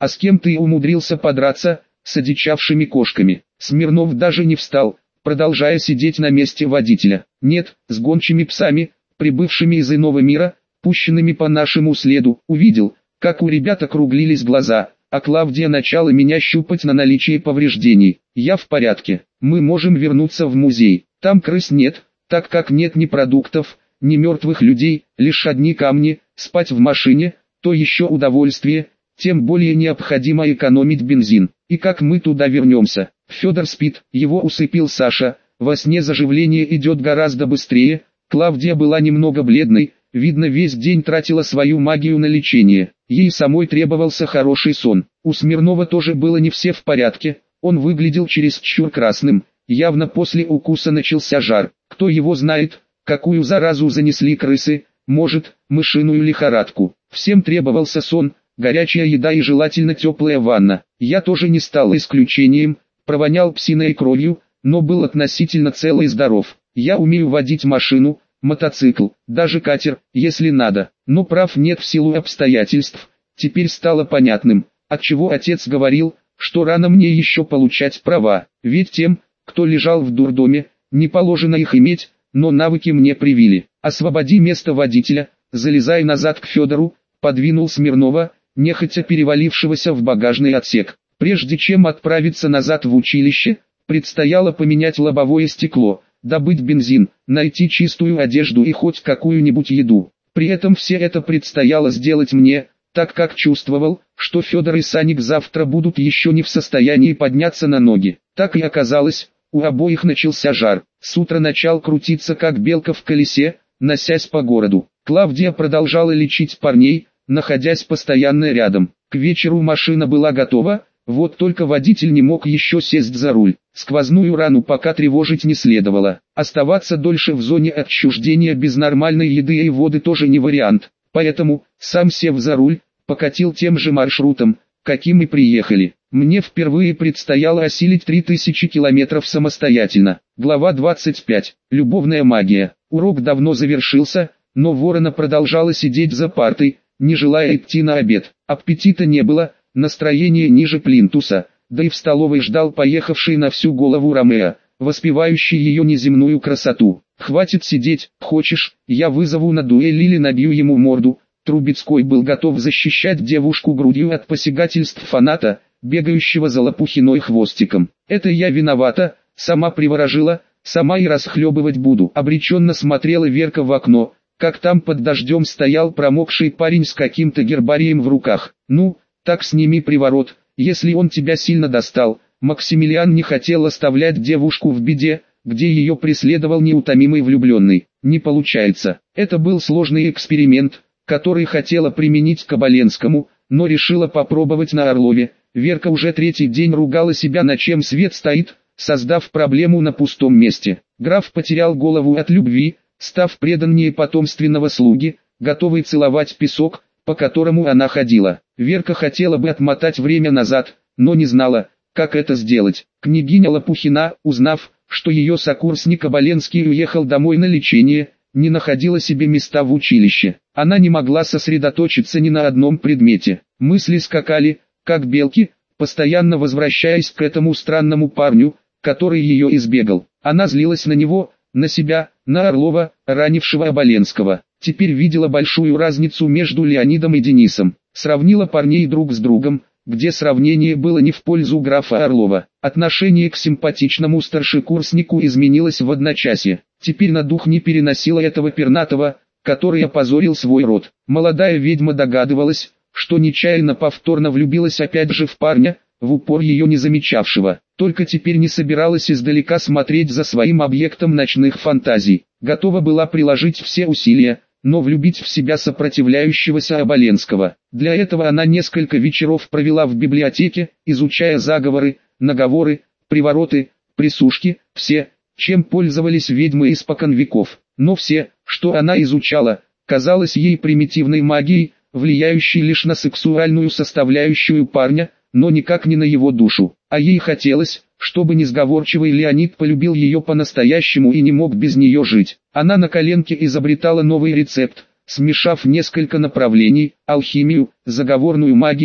А с кем ты умудрился подраться? С одичавшими кошками. Смирнов даже не встал, продолжая сидеть на месте водителя. Нет, с гончими псами, прибывшими из иного мира, пущенными по нашему следу. Увидел, как у ребят округлились глаза, а Клавдия начала меня щупать на наличие повреждений. Я в порядке, мы можем вернуться в музей. Там крыс нет, так как нет ни продуктов, ни мертвых людей, лишь одни камни. Спать в машине, то еще удовольствие, тем более необходимо экономить бензин. И как мы туда вернемся? Федор спит, его усыпил Саша, во сне заживление идет гораздо быстрее. Клавдия была немного бледной, видно весь день тратила свою магию на лечение. Ей самой требовался хороший сон. У Смирнова тоже было не все в порядке, он выглядел чересчур красным, явно после укуса начался жар. Кто его знает, какую заразу занесли крысы, может, мышиную лихорадку. Всем требовался сон, горячая еда и желательно теплая ванна. Я тоже не стал исключением, провонял псиной кровью, но был относительно цел и здоров. Я умею водить машину, мотоцикл, даже катер, если надо, но прав нет в силу обстоятельств. Теперь стало понятным, отчего отец говорил, что рано мне еще получать права, ведь тем, кто лежал в дурдоме, не положено их иметь, но навыки мне привили. «Освободи место водителя, залезай назад к Федору», подвинул Смирнова, нехотя перевалившегося в багажный отсек. Прежде чем отправиться назад в училище, предстояло поменять лобовое стекло, добыть бензин, найти чистую одежду и хоть какую-нибудь еду. При этом все это предстояло сделать мне, так как чувствовал, что Федор и Саник завтра будут еще не в состоянии подняться на ноги. Так и оказалось, у обоих начался жар. С утра начал крутиться как белка в колесе, носясь по городу. Клавдия продолжала лечить парней, находясь постоянно рядом. К вечеру машина была готова, вот только водитель не мог еще сесть за руль. Сквозную рану пока тревожить не следовало. Оставаться дольше в зоне отчуждения без нормальной еды и воды тоже не вариант. Поэтому, сам сев за руль, покатил тем же маршрутом, каким и приехали. Мне впервые предстояло осилить 3000 километров самостоятельно. Глава 25. Любовная магия. Урок давно завершился, но Ворона продолжала сидеть за партой, не желая идти на обед. Аппетита не было, настроение ниже плинтуса, да и в столовой ждал поехавший на всю голову Ромео, воспевающий ее неземную красоту. «Хватит сидеть, хочешь, я вызову на дуэль или набью ему морду». Трубецкой был готов защищать девушку грудью от посягательств фаната, бегающего за лопухиной хвостиком. «Это я виновата, сама приворожила, сама и расхлебывать буду». Обреченно смотрела Верка в окно, как там под дождем стоял промокший парень с каким-то гербарием в руках. «Ну, так сними приворот, если он тебя сильно достал». Максимилиан не хотел оставлять девушку в беде, где ее преследовал неутомимый влюбленный. Не получается. Это был сложный эксперимент, который хотела применить к Оболенскому, но решила попробовать на Орлове. Верка уже третий день ругала себя, на чем свет стоит, создав проблему на пустом месте. Граф потерял голову от любви, став преданнее потомственного слуги, готовый целовать песок, по которому она ходила. Верка хотела бы отмотать время назад, но не знала, как это сделать. Княгиня Лопухина, узнав, что ее сокурсник Оболенский уехал домой на лечение, не находила себе места в училище. Она не могла сосредоточиться ни на одном предмете. Мысли скакали, как белки, постоянно возвращаясь к этому странному парню, который ее избегал. Она злилась на него, на себя, на Орлова, ранившего Оболенского. Теперь видела большую разницу между Леонидом и Денисом. Сравнила парней друг с другом, где сравнение было не в пользу графа Орлова. Отношение к симпатичному старшекурснику изменилось в одночасье. Теперь на дух не переносила этого пернатого, который опозорил свой род. Молодая ведьма догадывалась, что нечаянно повторно влюбилась опять же в парня, в упор ее не замечавшего. Только теперь не собиралась издалека смотреть за своим объектом ночных фантазий. Готова была приложить все усилия, но влюбить в себя сопротивляющегося Оболенского. Для этого она несколько вечеров провела в библиотеке, изучая заговоры, наговоры, привороты, присушки, все, чем пользовались ведьмы испокон веков. Но все, что она изучала, казалось ей примитивной магией, влияющей лишь на сексуальную составляющую парня, но никак не на его душу. А ей хотелось, чтобы несговорчивый Леонид полюбил ее по-настоящему и не мог без нее жить. Она на коленке изобретала новый рецепт, смешав несколько направлений: алхимию, заговорную магию,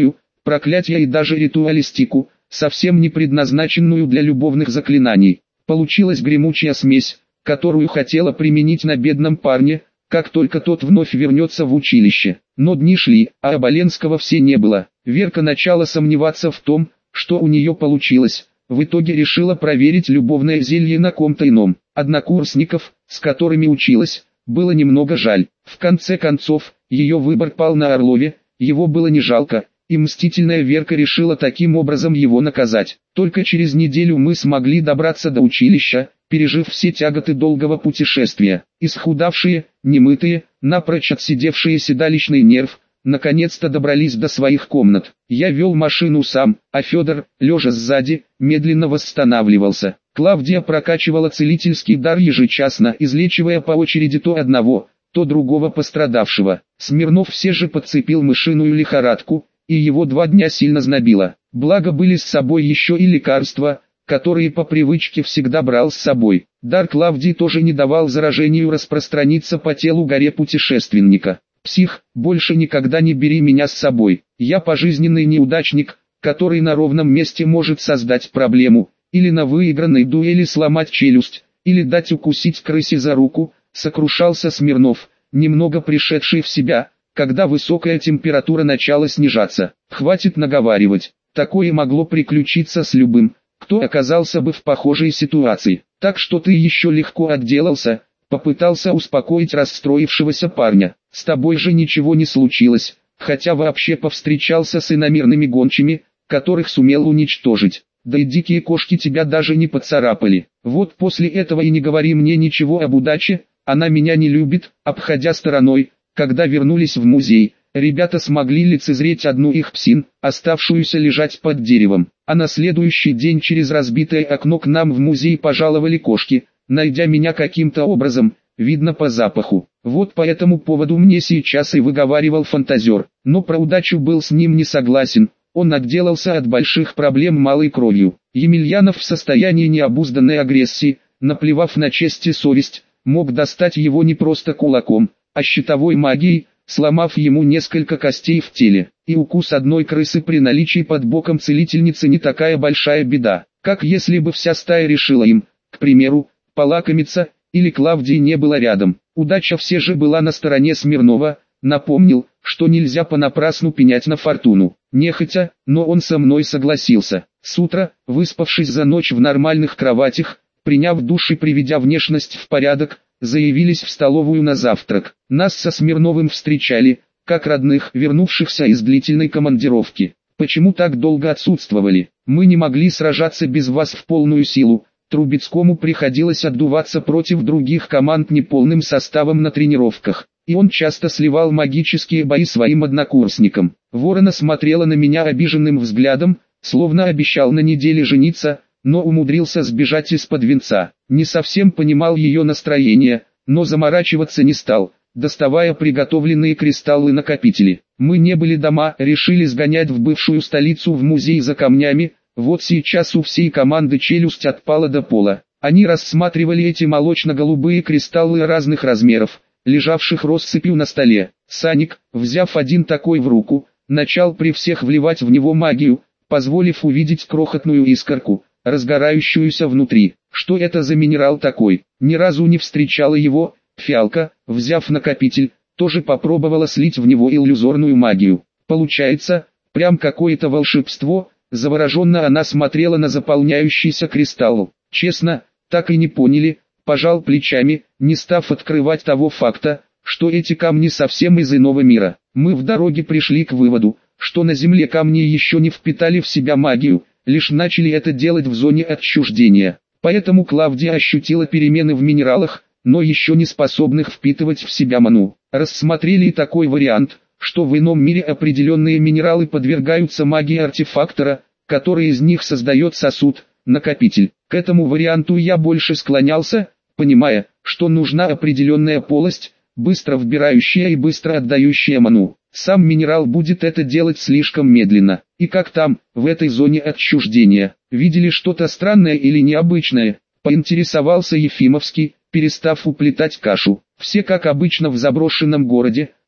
проклятия и даже ритуалистику, совсем не предназначенную для любовных заклинаний. Получилась гремучая смесь, которую хотела применить на бедном парне, как только тот вновь вернется в училище. Но дни шли, а Оболенского все не было. Верка начала сомневаться в том, что у нее получилось. В итоге решила проверить любовное зелье на ком-то ином. Однокурсников, с которыми училась, было немного жаль. В конце концов, ее выбор пал на Орлове, его было не жалко, и мстительная Верка решила таким образом его наказать. Только через неделю мы смогли добраться до училища, пережив все тяготы долгого путешествия. Исхудавшие, немытые, напрочь отсидевшие седалищный нерв, наконец-то добрались до своих комнат. Я вел машину сам, а Федор, лежа сзади, медленно восстанавливался. Клавдия прокачивала целительский дар ежечасно, излечивая по очереди то одного, то другого пострадавшего. Смирнов все же подцепил мышиную лихорадку, и его 2 дня сильно знобило. Благо были с собой еще и лекарства, которые по привычке всегда брал с собой. Дар Клавдии тоже не давал заражению распространиться по телу горе путешественника. «Псих, больше никогда не бери меня с собой. Я пожизненный неудачник, который на ровном месте может создать проблему, или на выигранной дуэли сломать челюсть, или дать укусить крысе за руку», сокрушался Смирнов, немного пришедший в себя, когда высокая температура начала снижаться. «Хватит наговаривать, такое могло приключиться с любым, кто оказался бы в похожей ситуации. Так что ты еще легко отделался», попытался успокоить расстроившегося парня. «С тобой же ничего не случилось, хотя вообще повстречался с иномирными гончими, которых сумел уничтожить. Да и дикие кошки тебя даже не поцарапали. Вот после этого и не говори мне ничего об удаче, она меня не любит». Обходя стороной, когда вернулись в музей, ребята смогли лицезреть одну их псин, оставшуюся лежать под деревом. А на следующий день через разбитое окно к нам в музей пожаловали кошки, найдя меня каким-то образом, видно по запаху. Вот по этому поводу мне сейчас и выговаривал фантазер. Но про удачу был с ним не согласен, он отделался от больших проблем малой кровью. Емельянов в состоянии необузданной агрессии, наплевав на честь и совесть, мог достать его не просто кулаком, а щитовой магией, сломав ему несколько костей в теле. И укус одной крысы при наличии под боком целительницы не такая большая беда, как если бы вся стая решила им, к примеру, полакомиться, или Клавдии не было рядом. Удача все же была на стороне Смирнова, напомнил, что нельзя понапрасну пенять на фортуну. Нехотя, но он со мной согласился. С утра, выспавшись за ночь в нормальных кроватях, приняв душ и приведя внешность в порядок, заявились в столовую на завтрак. Нас со Смирновым встречали, как родных, вернувшихся из длительной командировки. «Почему так долго отсутствовали? Мы не могли сражаться без вас в полную силу». Трубецкому приходилось отдуваться против других команд неполным составом на тренировках, и он часто сливал магические бои своим однокурсникам. Ворона смотрела на меня обиженным взглядом, словно обещал на неделе жениться, но умудрился сбежать из-под венца. Не совсем понимал ее настроение, но заморачиваться не стал, доставая приготовленные кристаллы-накопители. Мы не были дома, решили сгонять в бывшую столицу в музей за камнями. Вот сейчас у всей команды челюсть отпала до пола. Они рассматривали эти молочно-голубые кристаллы разных размеров, лежавших россыпью на столе. Саник, взяв один такой в руку, начал при всех вливать в него магию, позволив увидеть крохотную искорку, разгорающуюся внутри. Что это за минерал такой? Ни разу не встречала его. Фиалка, взяв накопитель, тоже попробовала слить в него иллюзорную магию. Получается, прям какое-то волшебство. Завороженно она смотрела на заполняющийся кристалл. Честно, так и не поняли, пожал плечами, не став открывать того факта, что эти камни совсем из иного мира. Мы в дороге пришли к выводу, что на Земле камни еще не впитали в себя магию, лишь начали это делать в зоне отчуждения. Поэтому Клавдия ощутила перемены в минералах, но еще не способных впитывать в себя ману. Рассмотрели и такой вариант, что в ином мире определенные минералы подвергаются магии артефактора, который из них создает сосуд, накопитель. К этому варианту я больше склонялся, понимая, что нужна определенная полость, быстро вбирающая и быстро отдающая ману. Сам минерал будет это делать слишком медленно. И как там, в этой зоне отчуждения, видели что-то странное или необычное? Поинтересовался Ефимовский, перестав уплетать кашу. Все как обычно в заброшенном городе,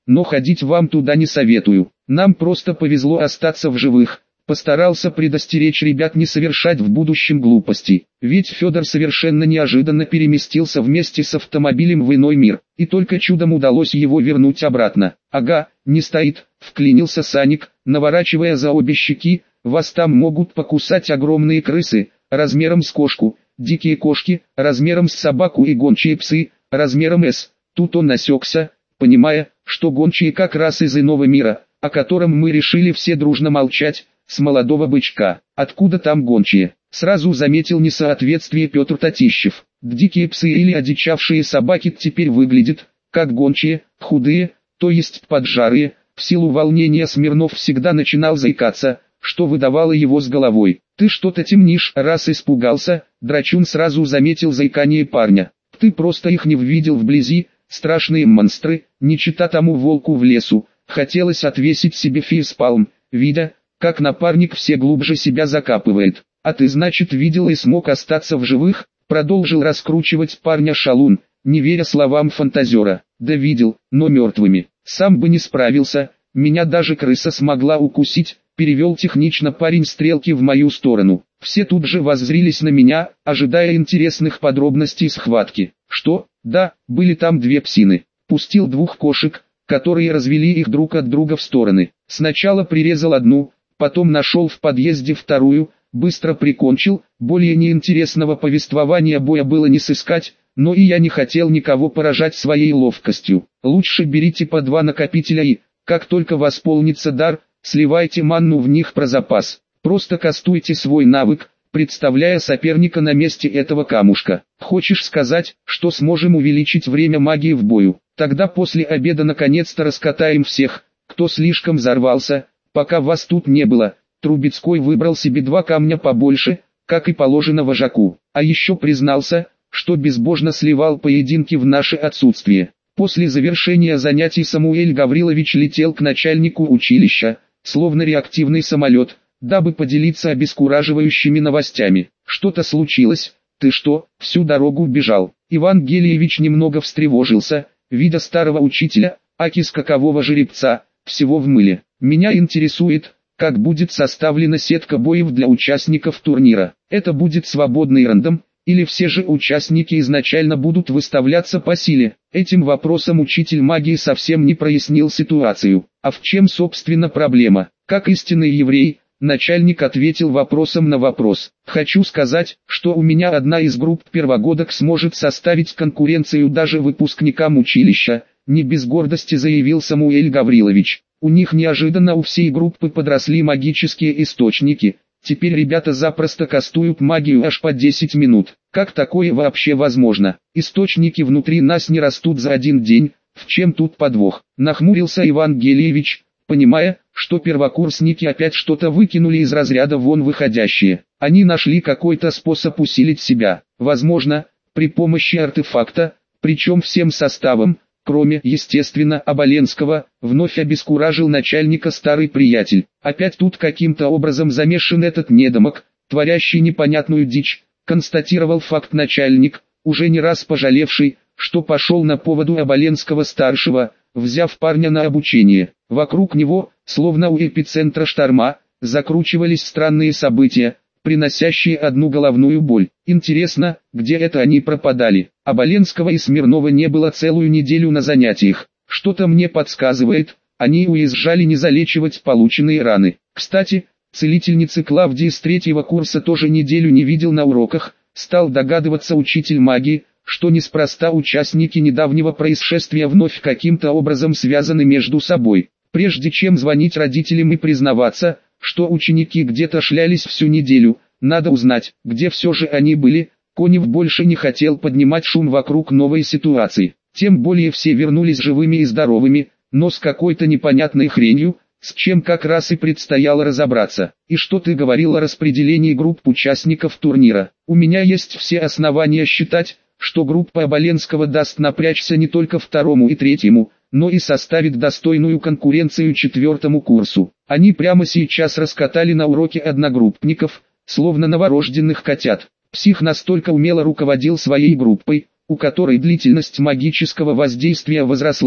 но ходить вам туда не советую. Нам просто повезло остаться в живых. Постарался предостеречь ребят не совершать в будущем глупостей. Ведь Федор совершенно неожиданно переместился вместе с автомобилем в иной мир, и только чудом удалось его вернуть обратно. Ага, не стоит, вклинился Саник, наворачивая за обе щеки. Вас там могут покусать огромные крысы, размером с кошку, дикие кошки, размером с собаку и гончие псы, размером с... Тут он осекся, понимая, что гончие как раз из иного мира, о котором мы решили все дружно молчать, с молодого бычка. Откуда там гончие? Сразу заметил несоответствие Петр Татищев. Дикие псы или одичавшие собаки теперь выглядят, как гончие, худые, то есть поджарые. В силу волнения Смирнов всегда начинал заикаться, что выдавало его с головой. «Ты что-то темнишь?» Раз испугался, Драчун сразу заметил заикание парня. «Ты просто их не видел вблизи, страшные монстры, не чита тому волку в лесу». Хотелось отвесить себе фейспалм, видя, как напарник все глубже себя закапывает. «А ты, значит, видел и смог остаться в живых?» Продолжил раскручивать парня шалун, не веря словам фантазера. «Да видел, но мертвыми. Сам бы не справился, меня даже крыса смогла укусить», перевел технично парень стрелки в мою сторону. Все тут же воззрились на меня, ожидая интересных подробностей схватки. «Что? Да, были там две псины. Пустил двух кошек, которые развели их друг от друга в стороны. Сначала прирезал одну, потом нашел в подъезде вторую, быстро прикончил. Более неинтересного повествования боя было не сыскать, но и я не хотел никого поражать своей ловкостью. Лучше берите по 2 накопителя и, как только восполнится дар, сливайте манну в них про запас. Просто кастуйте свой навык, представляя соперника на месте этого камушка. Хочешь сказать, что сможем увеличить время магии в бою? Тогда после обеда наконец-то раскатаем всех, кто слишком взорвался, пока вас тут не было». Трубецкой выбрал себе 2 камня побольше, как и положено вожаку. А еще признался, что безбожно сливал поединки в наше отсутствие. После завершения занятий Самуэль Гаврилович летел к начальнику училища, словно реактивный самолет, дабы поделиться обескураживающими новостями. «Что-то случилось? Ты что, всю дорогу бежал?» Иван Гелиевич немного встревожился, видя старого учителя, аки скакового жеребца, всего в мыле. «Меня интересует, как будет составлена сетка боев для участников турнира. Это будет свободный рандом, или все же участники изначально будут выставляться по силе?» Этим вопросом учитель магии совсем не прояснил ситуацию. А в чем собственно проблема? Как истинный еврей, начальник ответил вопросом на вопрос. «Хочу сказать, что у меня одна из групп первогодок сможет составить конкуренцию даже выпускникам училища», не без гордости заявил Самуэль Гаврилович. «У них неожиданно у всей группы подросли магические источники. Теперь ребята запросто кастуют магию аж по 10 минут. Как такое вообще возможно? Источники внутри нас не растут за один день. В чем тут подвох?» Нахмурился Иван Гелиевич, понимая, что первокурсники опять что-то выкинули из разряда вон выходящее. Они нашли какой-то способ усилить себя. Возможно, при помощи артефакта, причем всем составом, кроме, естественно, Оболенского, вновь обескуражил начальника старый приятель. Опять тут каким-то образом замешан этот недомок, творящий непонятную дичь, констатировал факт начальник, уже не раз пожалевший, что пошел на поводу Оболенского-старшего, взяв парня на обучение. Вокруг него, словно у эпицентра шторма, закручивались странные события, приносящие одну головную боль. Интересно, где это они пропадали? Оболенского и Смирнова не было целую неделю на занятиях. Что-то мне подсказывает, они уезжали не залечивать полученные раны. Кстати, целительницы Клавдии с 3-го курса тоже неделю не видел на уроках, стал догадываться учитель магии, что неспроста участники недавнего происшествия вновь каким-то образом связаны между собой. Прежде чем звонить родителям и признаваться, что ученики где-то шлялись всю неделю, надо узнать, где все же они были. Конев больше не хотел поднимать шум вокруг новой ситуации. Тем более все вернулись живыми и здоровыми, но с какой-то непонятной хренью, с чем как раз и предстояло разобраться. «И что ты говорил о распределении групп участников турнира?» «У меня есть все основания считать, что группа Оболенского даст напрячься не только 2-му и 3-му, но и составит достойную конкуренцию 4-му курсу. Они прямо сейчас раскатали на уроке одногруппников, словно новорожденных котят. Псих настолько умело руководил своей группой, у которой длительность магического воздействия возросла,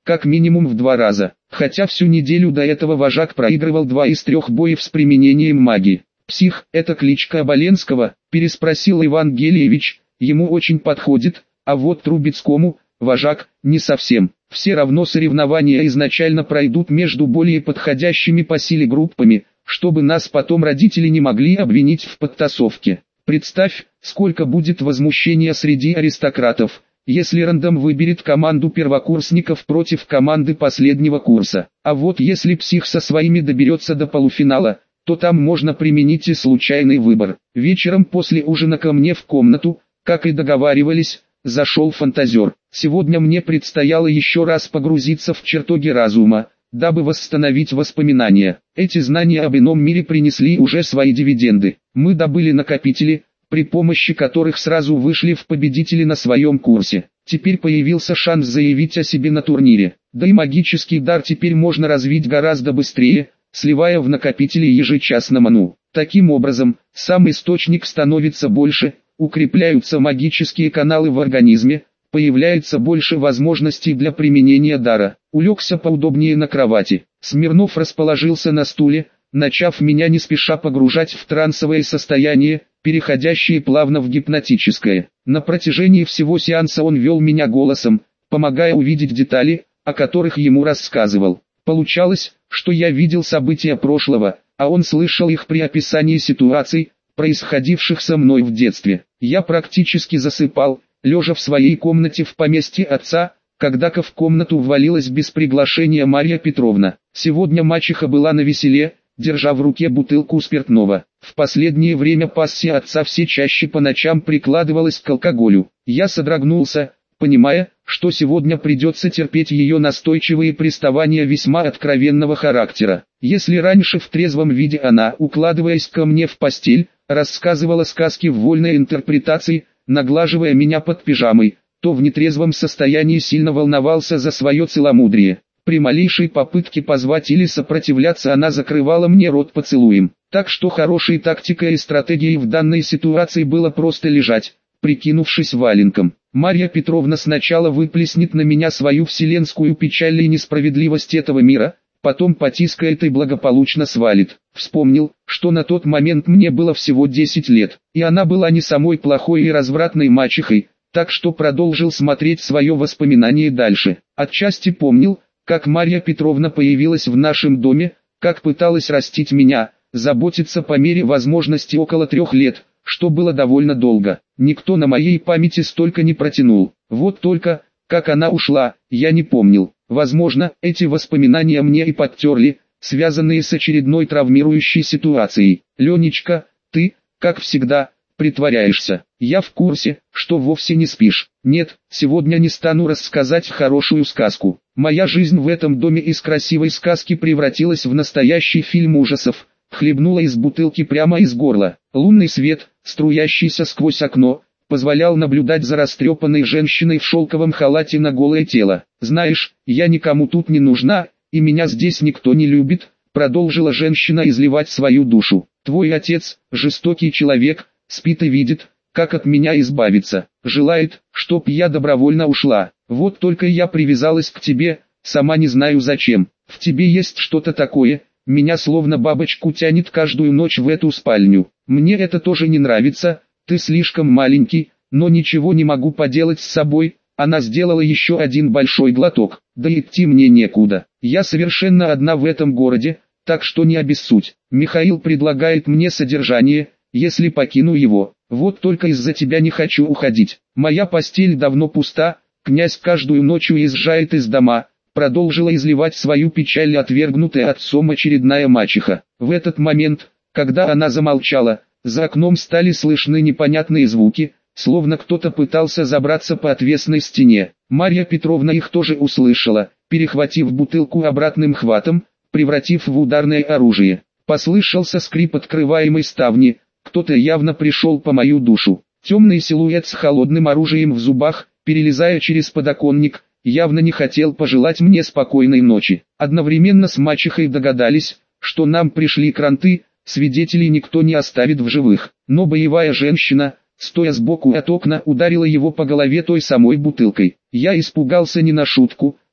как минимум в 2 раза. Хотя всю неделю до этого вожак проигрывал 2 из 3 боев с применением магии. «Псих, это кличка Оболенского?» – переспросил Иван Гелиевич. «Ему очень подходит, а вот Трубецкому, вожак, не совсем. Все равно соревнования изначально пройдут между более подходящими по силе группами, чтобы нас потом родители не могли обвинить в подтасовке. Представь, сколько будет возмущения среди аристократов, если рандом выберет команду первокурсников против команды последнего курса. А вот если псих со своими доберется до полуфинала, то там можно применить и случайный выбор». Вечером после ужина ко мне в комнату, как и договаривались, зашел фантазер. Сегодня мне предстояло еще раз погрузиться в чертоги разума, дабы восстановить воспоминания. Эти знания об ином мире принесли уже свои дивиденды. Мы добыли накопители, при помощи которых сразу вышли в победители на своем курсе. Теперь появился шанс заявить о себе на турнире. Да и магический дар теперь можно развить гораздо быстрее, сливая в накопители ежечасно ману. Таким образом, сам источник становится больше, укрепляются магические каналы в организме, появляется больше возможностей для применения дара. Улегся поудобнее на кровати. Смирнов расположился на стуле, начав меня не спеша погружать в трансовое состояние, переходящее плавно в гипнотическое. На протяжении всего сеанса он вел меня голосом, помогая увидеть детали, о которых ему рассказывал. Получалось, что я видел события прошлого, а он слышал их при описании ситуаций, происходивших со мной в детстве. Я практически засыпал, лежа в своей комнате в поместье отца, когда в комнату ввалилась без приглашения Марья Петровна. Сегодня мачеха была навеселе, держа в руке бутылку спиртного. В последнее время пассия отца все чаще по ночам прикладывалась к алкоголю. Я содрогнулся, понимая, что сегодня придется терпеть ее настойчивые приставания весьма откровенного характера. Если раньше в трезвом виде она, укладываясь ко мне в постель, рассказывала сказки в вольной интерпретации, наглаживая меня под пижамой, то в нетрезвом состоянии сильно волновался за свое целомудрие. При малейшей попытке позвать или сопротивляться она закрывала мне рот поцелуем. Так что хорошей тактикой и стратегией в данной ситуации было просто лежать, прикинувшись валенком. Марья Петровна сначала выплеснет на меня свою вселенскую печаль и несправедливость этого мира, потом потискает и благополучно свалит. Вспомнил, что на тот момент мне было всего 10 лет, и она была не самой плохой и развратной мачехой, так что продолжил смотреть свое воспоминание дальше. Отчасти помнил, как Марья Петровна появилась в нашем доме, как пыталась растить меня, заботиться по мере возможности около 3 лет, что было довольно долго. Никто на моей памяти столько не протянул. Вот только, как она ушла, я не помнил. Возможно, эти воспоминания мне и подтерли, связанные с очередной травмирующей ситуацией. «Ленечка, ты, как всегда, притворяешься. Я в курсе, что вовсе не спишь. Нет, сегодня не стану рассказать хорошую сказку. Моя жизнь в этом доме из красивой сказки превратилась в настоящий фильм ужасов. Хлебнула из бутылки прямо из горла. Лунный свет, струящийся сквозь окно, позволял наблюдать за растрепанной женщиной в шелковом халате на голое тело. «Знаешь, я никому тут не нужна, и меня здесь никто не любит», продолжила женщина изливать свою душу. «Твой отец, жестокий человек, спит и видит, как от меня избавиться. Желает, чтоб я добровольно ушла. Вот только я привязалась к тебе, сама не знаю зачем. В тебе есть что-то такое, меня словно бабочку тянет каждую ночь в эту спальню. Мне это тоже не нравится, ты слишком маленький, но ничего не могу поделать с собой». Она сделала еще один большой глоток. «Да идти мне некуда. Я совершенно одна в этом городе, так что не обессудь. Михаил предлагает мне содержание, если покину его. Вот только из-за тебя не хочу уходить. Моя постель давно пуста, князь каждую ночь уезжает из дома», продолжила изливать свою печаль отвергнутая отцом очередная мачеха. В этот момент, когда она замолчала, за окном стали слышны непонятные звуки, словно кто-то пытался забраться по отвесной стене. Марья Петровна их тоже услышала, перехватив бутылку обратным хватом, превратив в ударное оружие. Послышался скрип открываемой ставни, кто-то явно пришел по мою душу. Темный силуэт с холодным оружием в зубах, перелезая через подоконник, явно не хотел пожелать мне спокойной ночи. Одновременно с мачехой догадались, что нам пришли кранты, свидетелей никто не оставит в живых. Но боевая женщина, стоя сбоку от окна, ударила его по голове той самой бутылкой. Я испугался не на шутку,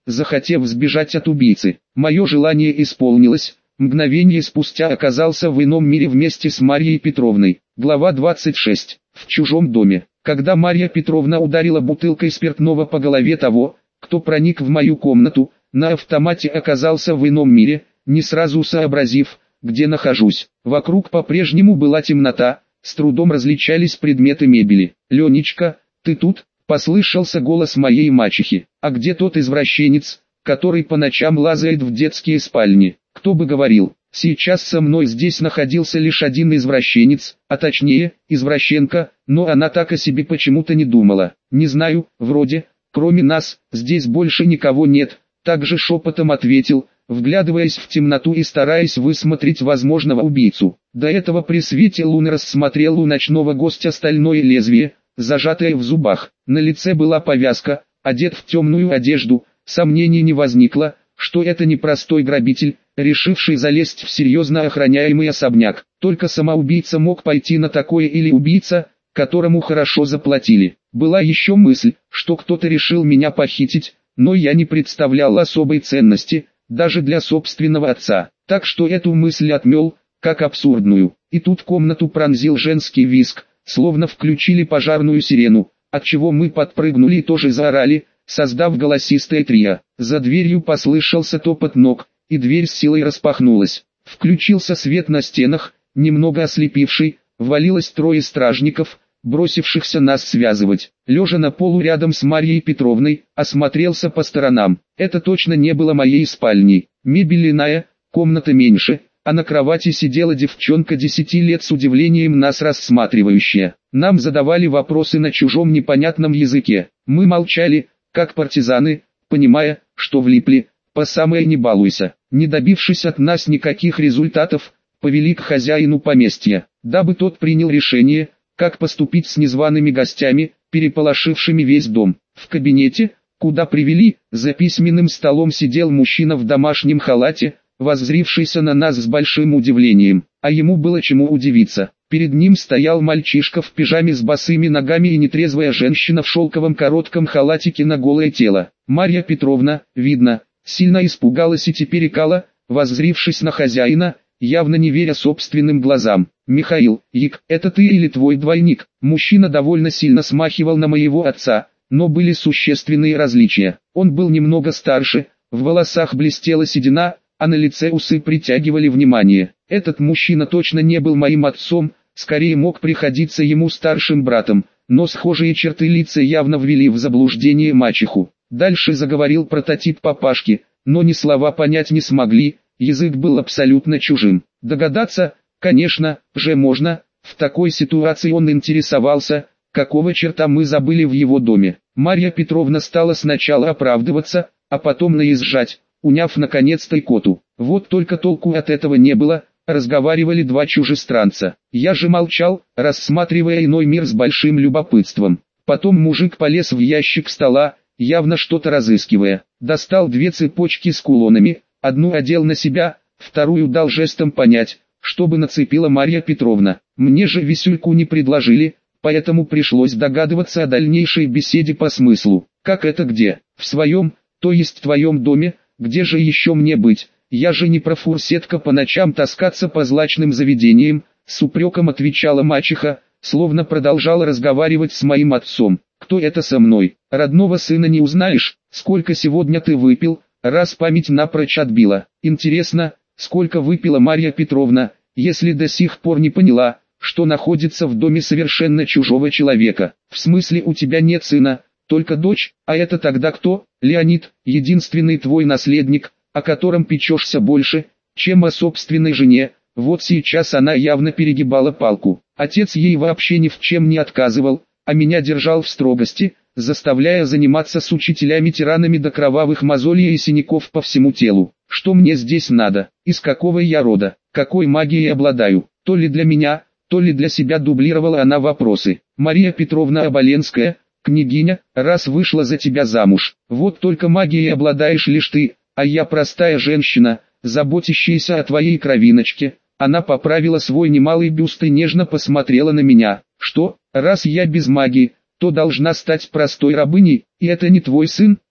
захотев сбежать от убийцы. Мое желание исполнилось. Мгновение спустя оказался в ином мире вместе с Марьей Петровной. Глава 26. В чужом доме. Когда Марья Петровна ударила бутылкой спиртного по голове того, кто проник в мою комнату, на автомате оказался в ином мире, не сразу сообразив, где нахожусь. Вокруг по-прежнему была темнота, с трудом различались предметы мебели. «Ленечка, ты тут?» – послышался голос моей мачехи. «А где тот извращенец, который по ночам лазает в детские спальни?» Кто бы говорил, сейчас со мной здесь находился лишь один извращенец, а точнее, извращенка, но она так о себе почему-то не думала. Не знаю, вроде, кроме нас, здесь больше никого нет, также шепотом ответил, вглядываясь в темноту и стараясь высмотреть возможного убийцу. До этого при свете луны рассмотрел у ночного гостя стальное лезвие, зажатое в зубах. На лице была повязка, одет в темную одежду, сомнений не возникло, что это не простой грабитель, решивший залезть в серьезно охраняемый особняк. Только самоубийца мог пойти на такое или убийца, которому хорошо заплатили. Была еще мысль, что кто-то решил меня похитить, но я не представлял особой ценности, даже для собственного отца. Так что эту мысль отмел, как абсурдную. И тут комнату пронзил женский визг, словно включили пожарную сирену, отчего мы подпрыгнули и тоже заорали, создав голосистое трио. За дверью послышался топот ног, и дверь с силой распахнулась. Включился свет на стенах, немного ослепивший, ввалилось трое стражников, бросившихся нас связывать. Лежа на полу рядом с Марьей Петровной, осмотрелся по сторонам. Это точно не было моей спальней. Мебель иная, комната меньше, а на кровати сидела девчонка 10 лет с удивлением нас рассматривающая. Нам задавали вопросы на чужом непонятном языке. Мы молчали, как партизаны, понимая, что влипли, по самое не балуйся. Не добившись от нас никаких результатов, повели к хозяину поместья, дабы тот принял решение, как поступить с незваными гостями, переполошившими весь дом. В кабинете, куда привели, за письменным столом сидел мужчина в домашнем халате, воззрившийся на нас с большим удивлением, а ему было чему удивиться. Перед ним стоял мальчишка в пижаме с босыми ногами и нетрезвая женщина в шелковом коротком халатике на голое тело. Марья Петровна, видно, сильно испугалась и теперь икала, воззрившись на хозяина, явно не веря собственным глазам. «Михаил, Ик, это ты или твой двойник?» Мужчина довольно сильно смахивал на моего отца, но были существенные различия. Он был немного старше, в волосах блестела седина, а на лице усы притягивали внимание. Этот мужчина точно не был моим отцом, скорее мог приходиться ему старшим братом, но схожие черты лица явно ввели в заблуждение мачеху. Дальше заговорил прототип папашки, но ни слова понять не смогли, язык был абсолютно чужим. Догадаться, конечно, же можно, в такой ситуации он интересовался, какого черта мы забыли в его доме. Марья Петровна стала сначала оправдываться, а потом наезжать, уняв наконец-то икоту. Вот только толку от этого не было, разговаривали два чужестранца. Я же молчал, рассматривая иной мир с большим любопытством. Потом мужик полез в ящик стола, явно что-то разыскивая. Достал две цепочки с кулонами, одну одел на себя, вторую дал жестом понять, чтобы нацепила Марья Петровна. Мне же висюльку не предложили, поэтому пришлось догадываться о дальнейшей беседе по смыслу. Как это где? В своем, то есть твоем доме, где же еще мне быть? Я же не профурсетка по ночам таскаться по злачным заведениям, с упреком отвечала мачеха, словно продолжала разговаривать с моим отцом. Кто это со мной? Родного сына не узнаешь? Сколько сегодня ты выпил, раз память напрочь отбила? Интересно, сколько выпила Марья Петровна, если до сих пор не поняла, что находится в доме совершенно чужого человека? В смысле у тебя нет сына, только дочь, а это тогда кто? Леонид, единственный твой наследник, о котором печешься больше, чем о собственной жене. Вот сейчас она явно перегибала палку. Отец ей вообще ни в чем не отказывал, а меня держал в строгости, заставляя заниматься с учителями-тиранами до кровавых мозолей и синяков по всему телу. Что мне здесь надо? Из какого я рода? Какой магией обладаю? То ли для меня, то ли для себя дублировала она вопросы. Мария Петровна Оболенская, княгиня, раз вышла за тебя замуж. Вот только магией обладаешь лишь ты, а я простая женщина, заботящаяся о твоей кровиночке. Она поправила свой немалый бюст и нежно посмотрела на меня. Что, раз я без магии, то должна стать простой рабыней, и это не твой сын?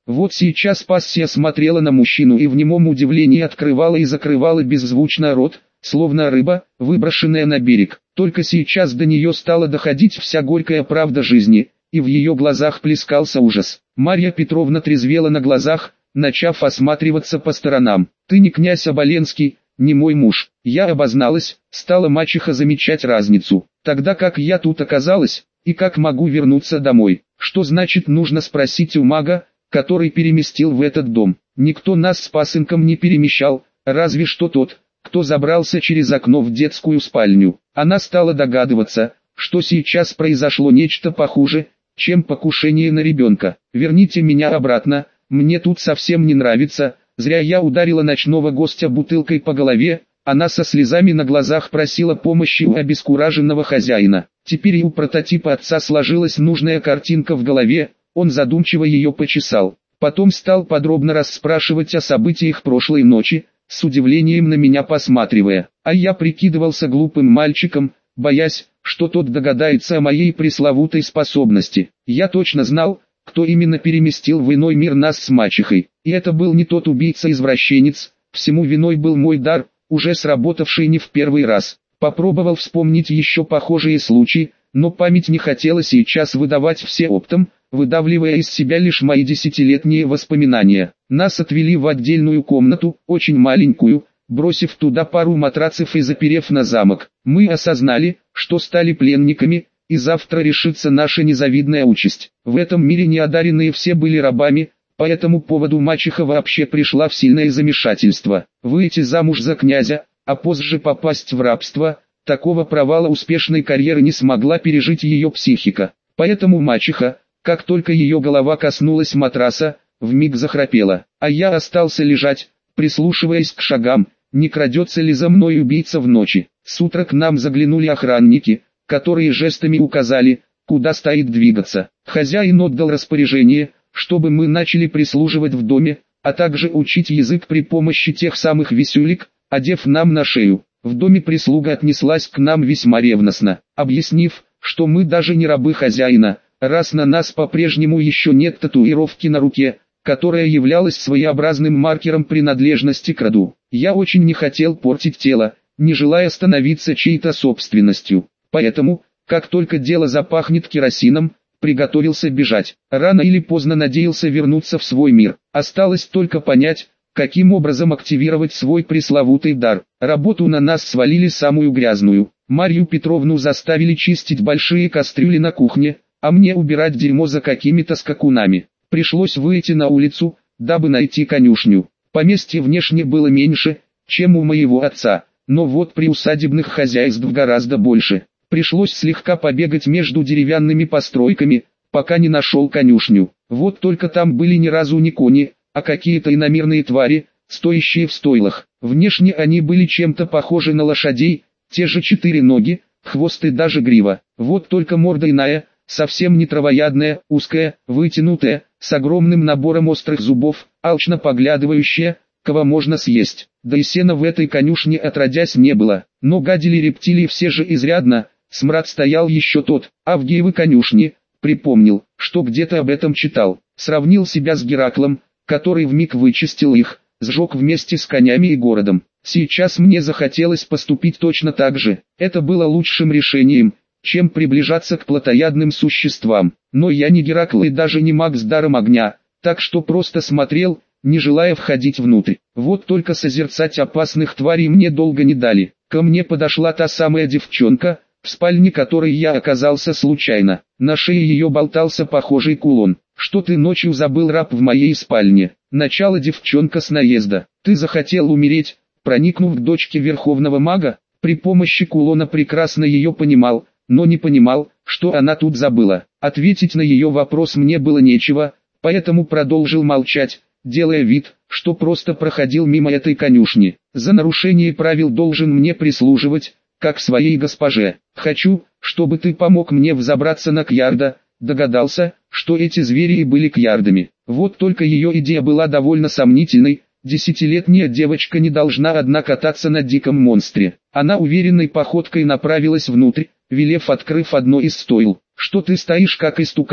Вот сейчас Пассия смотрела на мужчину и в немом удивлении открывала и закрывала беззвучно рот, словно рыба, выброшенная на берег. Только сейчас до нее стала доходить вся горькая правда жизни, и в ее глазах плескался ужас. Марья Петровна трезвела на глазах, начав осматриваться по сторонам. «Ты не князь Оболенский, не мой муж». Я обозналась, стала мачеха замечать разницу. Тогда как я тут оказалась, и как могу вернуться домой? Что значит нужно спросить у мага, который переместил в этот дом? Никто нас с пасынком не перемещал, разве что тот, кто забрался через окно в детскую спальню. Она стала догадываться, что сейчас произошло нечто похуже, чем покушение на ребенка. «Верните меня обратно, мне тут совсем не нравится». Зря я ударила ночного гостя бутылкой по голове, она со слезами на глазах просила помощи у обескураженного хозяина. Теперь и у прототипа отца сложилась нужная картинка в голове, он задумчиво ее почесал. Потом стал подробно расспрашивать о событиях прошлой ночи, с удивлением на меня посматривая. А я прикидывался глупым мальчиком, боясь, что тот догадается о моей пресловутой способности. Я точно знал, кто именно переместил в иной мир нас с мачехой. И это был не тот убийца-извращенец, всему виной был мой дар, уже сработавший не в первый раз. Попробовал вспомнить еще похожие случаи, но память не хотела сейчас выдавать все оптом, выдавливая из себя лишь мои десятилетние воспоминания. Нас отвели в отдельную комнату, очень маленькую, бросив туда пару матрацев и заперев на замок. Мы осознали, что стали пленниками, и завтра решится наша незавидная участь. В этом мире неодаренные все были рабами, по этому поводу мачеха вообще пришла в сильное замешательство. Выйти замуж за князя, а позже попасть в рабство, такого провала успешной карьеры не смогла пережить ее психика. Поэтому мачеха, как только ее голова коснулась матраса, вмиг захрапела. А я остался лежать, прислушиваясь к шагам, не крадется ли за мной убийца в ночи. С утра к нам заглянули охранники, которые жестами указали, куда стоит двигаться. Хозяин отдал распоряжение, чтобы мы начали прислуживать в доме, а также учить язык при помощи тех самых висюлек, одев нам на шею. В доме прислуга отнеслась к нам весьма ревностно, объяснив, что мы даже не рабы хозяина, раз на нас по-прежнему еще нет татуировки на руке, которая являлась своеобразным маркером принадлежности к роду. Я очень не хотел портить тело, не желая становиться чьей-то собственностью. Поэтому, как только дело запахнет керосином, приготовился бежать. Рано или поздно надеялся вернуться в свой мир. Осталось только понять, каким образом активировать свой пресловутый дар. Работу на нас свалили самую грязную. Марью Петровну заставили чистить большие кастрюли на кухне, а мне убирать дерьмо за какими-то скакунами. Пришлось выйти на улицу, дабы найти конюшню. Поместье внешне было меньше, чем у моего отца, но вот приусадебных хозяйств гораздо больше. Пришлось слегка побегать между деревянными постройками, пока не нашел конюшню. Вот только там были ни разу не кони, а какие-то иномирные твари, стоящие в стойлах. Внешне они были чем-то похожи на лошадей, те же 4 ноги, хвост и даже грива. Вот только морда иная, совсем не травоядная, узкая, вытянутая, с огромным набором острых зубов, алчно поглядывающая, кого можно съесть. Да и сена в этой конюшне отродясь не было. Но гадили рептилии все же изрядно. Смрад стоял еще тот, Авгиевы конюшни, припомнил, что где-то об этом читал, сравнил себя с Гераклом, который вмиг вычистил их, сжег вместе с конями и городом. Сейчас мне захотелось поступить точно так же, это было лучшим решением, чем приближаться к плотоядным существам. Но я не Геракл и даже не маг с даром огня, так что просто смотрел, не желая входить внутрь. Вот только созерцать опасных тварей мне долго не дали. Ко мне подошла та самая девчонка, в спальне которой я оказался случайно. На шее ее болтался похожий кулон. «Что ты ночью забыл, раб, в моей спальне?» Начало девчонка с наезда. «Ты захотел умереть, проникнув к дочке верховного мага?» При помощи кулона прекрасно ее понимал, но не понимал, что она тут забыла. Ответить на ее вопрос мне было нечего, поэтому продолжил молчать, делая вид, что просто проходил мимо этой конюшни. За нарушение правил должен мне прислуживать, как своей госпоже. Хочу, чтобы ты помог мне взобраться на Кьярда. Догадался, что эти звери и были кьярдами. Вот только ее идея была довольно сомнительной. 10-летняя девочка не должна одна кататься на диком монстре. Она уверенной походкой направилась внутрь, велев открыв одно из стойл. «Что ты стоишь как истукан?»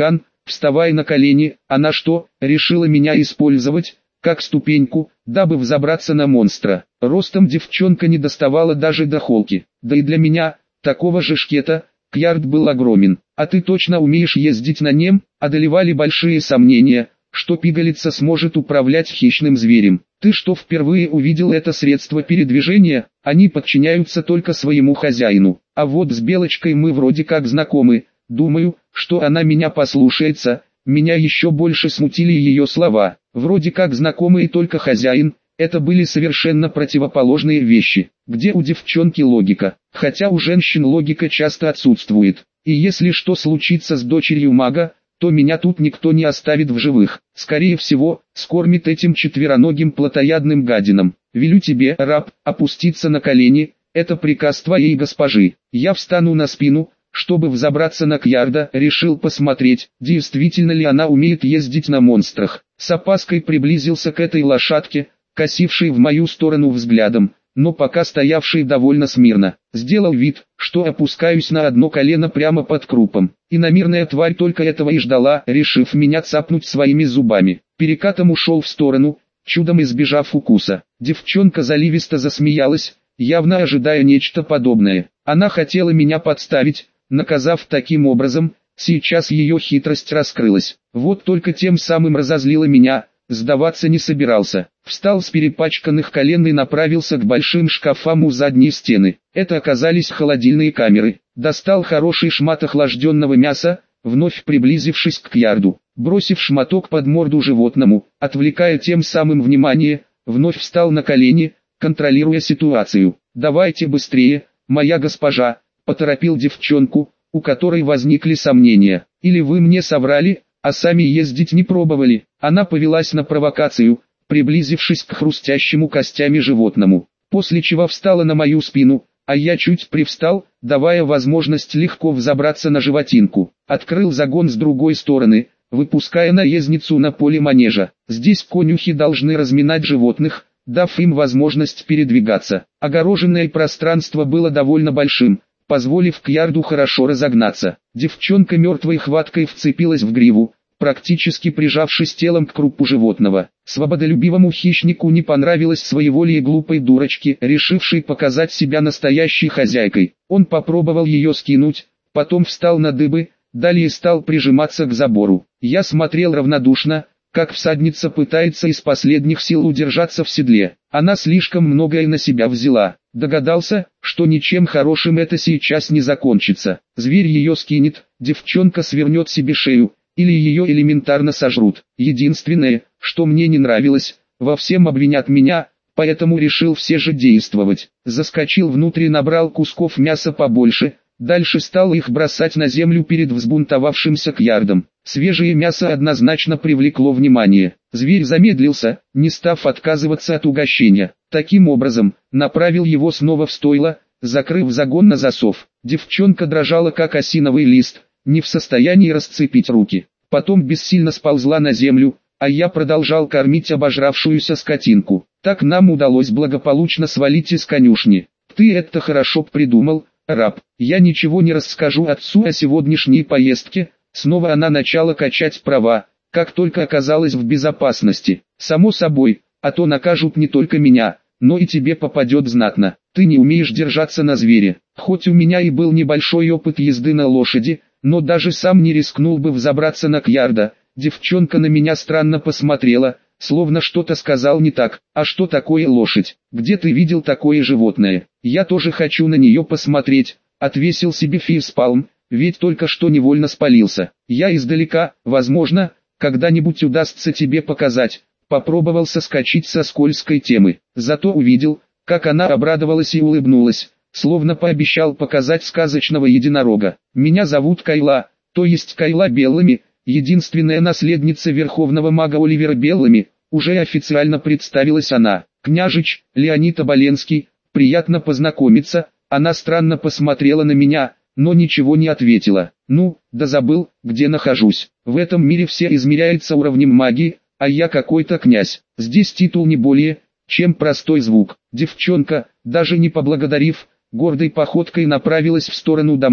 вставай на колени. Она что, решила меня использовать, как ступеньку, дабы взобраться на монстра? Ростом девчонка не доставала даже до холки. Да и для меня, такого же шкета, Кьярд был огромен. А ты точно умеешь ездить на нем? Одолевали большие сомнения, что пигалица сможет управлять хищным зверем. Ты что, впервые увидел это средство передвижения? Они подчиняются только своему хозяину. А вот с Белочкой мы вроде как знакомы. Думаю, что она меня послушается. Меня еще больше смутили ее слова. Вроде как знакомый и только хозяин. Это были совершенно противоположные вещи. Где у девчонки логика? Хотя у женщин логика часто отсутствует. И если что случится с дочерью мага, то меня тут никто не оставит в живых. Скорее всего, скормит этим четвероногим плотоядным гадинам. Велю тебе, раб, опуститься на колени, это приказ твоей госпожи. Я встану на спину, чтобы взобраться на Кьярда, решил посмотреть, действительно ли она умеет ездить на монстрах. С опаской приблизился к этой лошадке, косившей в мою сторону взглядом, но пока стоявший довольно смирно. Сделал вид, что опускаюсь на одно колено прямо под крупом. Иномирная тварь только этого и ждала, решив меня цапнуть своими зубами. Перекатом ушел в сторону, чудом избежав укуса. Девчонка заливисто засмеялась, явно ожидая нечто подобное. Она хотела меня подставить, наказав таким образом. Сейчас ее хитрость раскрылась. Вот только тем самым разозлила меня. Сдаваться не собирался. Встал с перепачканных колен и направился к большим шкафам у задней стены. Это оказались холодильные камеры. Достал хороший шмат охлажденного мяса, вновь приблизившись к Кьярду. Бросив шматок под морду животному, отвлекая тем самым внимание, вновь встал на колени, контролируя ситуацию. «Давайте быстрее, моя госпожа», — поторопил девчонку, у которой возникли сомнения. «Или вы мне соврали, а сами ездить не пробовали?» Она повелась на провокацию, приблизившись к хрустящему костями животному, после чего встала на мою спину, а я чуть привстал, давая возможность легко взобраться на животинку. Открыл загон с другой стороны, выпуская наездницу на поле манежа. Здесь конюхи должны разминать животных, дав им возможность передвигаться. Огороженное пространство было довольно большим, позволив Кьярду хорошо разогнаться. Девчонка мертвой хваткой вцепилась в гриву, практически прижавшись телом к крупу животного. Свободолюбивому хищнику не понравилось своеволие глупой дурочки, решившей показать себя настоящей хозяйкой. Он попробовал ее скинуть, потом встал на дыбы, далее стал прижиматься к забору. Я смотрел равнодушно, как всадница пытается из последних сил удержаться в седле. Она слишком многое на себя взяла. Догадался, что ничем хорошим это сейчас не закончится. Зверь ее скинет, девчонка свернет себе шею, или ее элементарно сожрут. Единственное, что мне не нравилось, во всем обвинят меня, поэтому решил все же действовать. Заскочил внутрь и набрал кусков мяса побольше, дальше стал их бросать на землю перед взбунтовавшимся Кьярдом. Свежее мясо однозначно привлекло внимание. Зверь замедлился, не став отказываться от угощения. Таким образом, направил его снова в стойло, закрыв загон на засов. Девчонка дрожала как осиновый лист, не в состоянии расцепить руки. Потом бессильно сползла на землю, а я продолжал кормить обожравшуюся скотинку. Так нам удалось благополучно свалить из конюшни. Ты это хорошо придумал, раб. Я ничего не расскажу отцу о сегодняшней поездке. Снова она начала качать права, как только оказалась в безопасности. Само собой, а то накажут не только меня, но и тебе попадет знатно. Ты не умеешь держаться на звере. Хоть у меня и был небольшой опыт езды на лошади, но даже сам не рискнул бы взобраться на Кьярда. Девчонка на меня странно посмотрела, словно что-то сказал не так. А что такое лошадь? Где ты видел такое животное? Я тоже хочу на нее посмотреть. Отвесил себе фейспалм, ведь только что невольно спалился. Я издалека, возможно, когда-нибудь удастся тебе показать. Попробовал соскочить со скользкой темы. Зато увидел, как она обрадовалась и улыбнулась, словно пообещал показать сказочного единорога. Меня зовут Кайла, то есть Кайла Беллами, единственная наследница верховного мага Оливера Беллами, уже официально представилась она. Княжич, Леонид Оболенский, приятно познакомиться. Она странно посмотрела на меня, но ничего не ответила. Ну, да забыл, где нахожусь. В этом мире все измеряется уровнем магии, а я какой-то князь. Здесь титул не более, чем простой звук. Девчонка, даже не поблагодарив, гордой походкой направилась в сторону дома,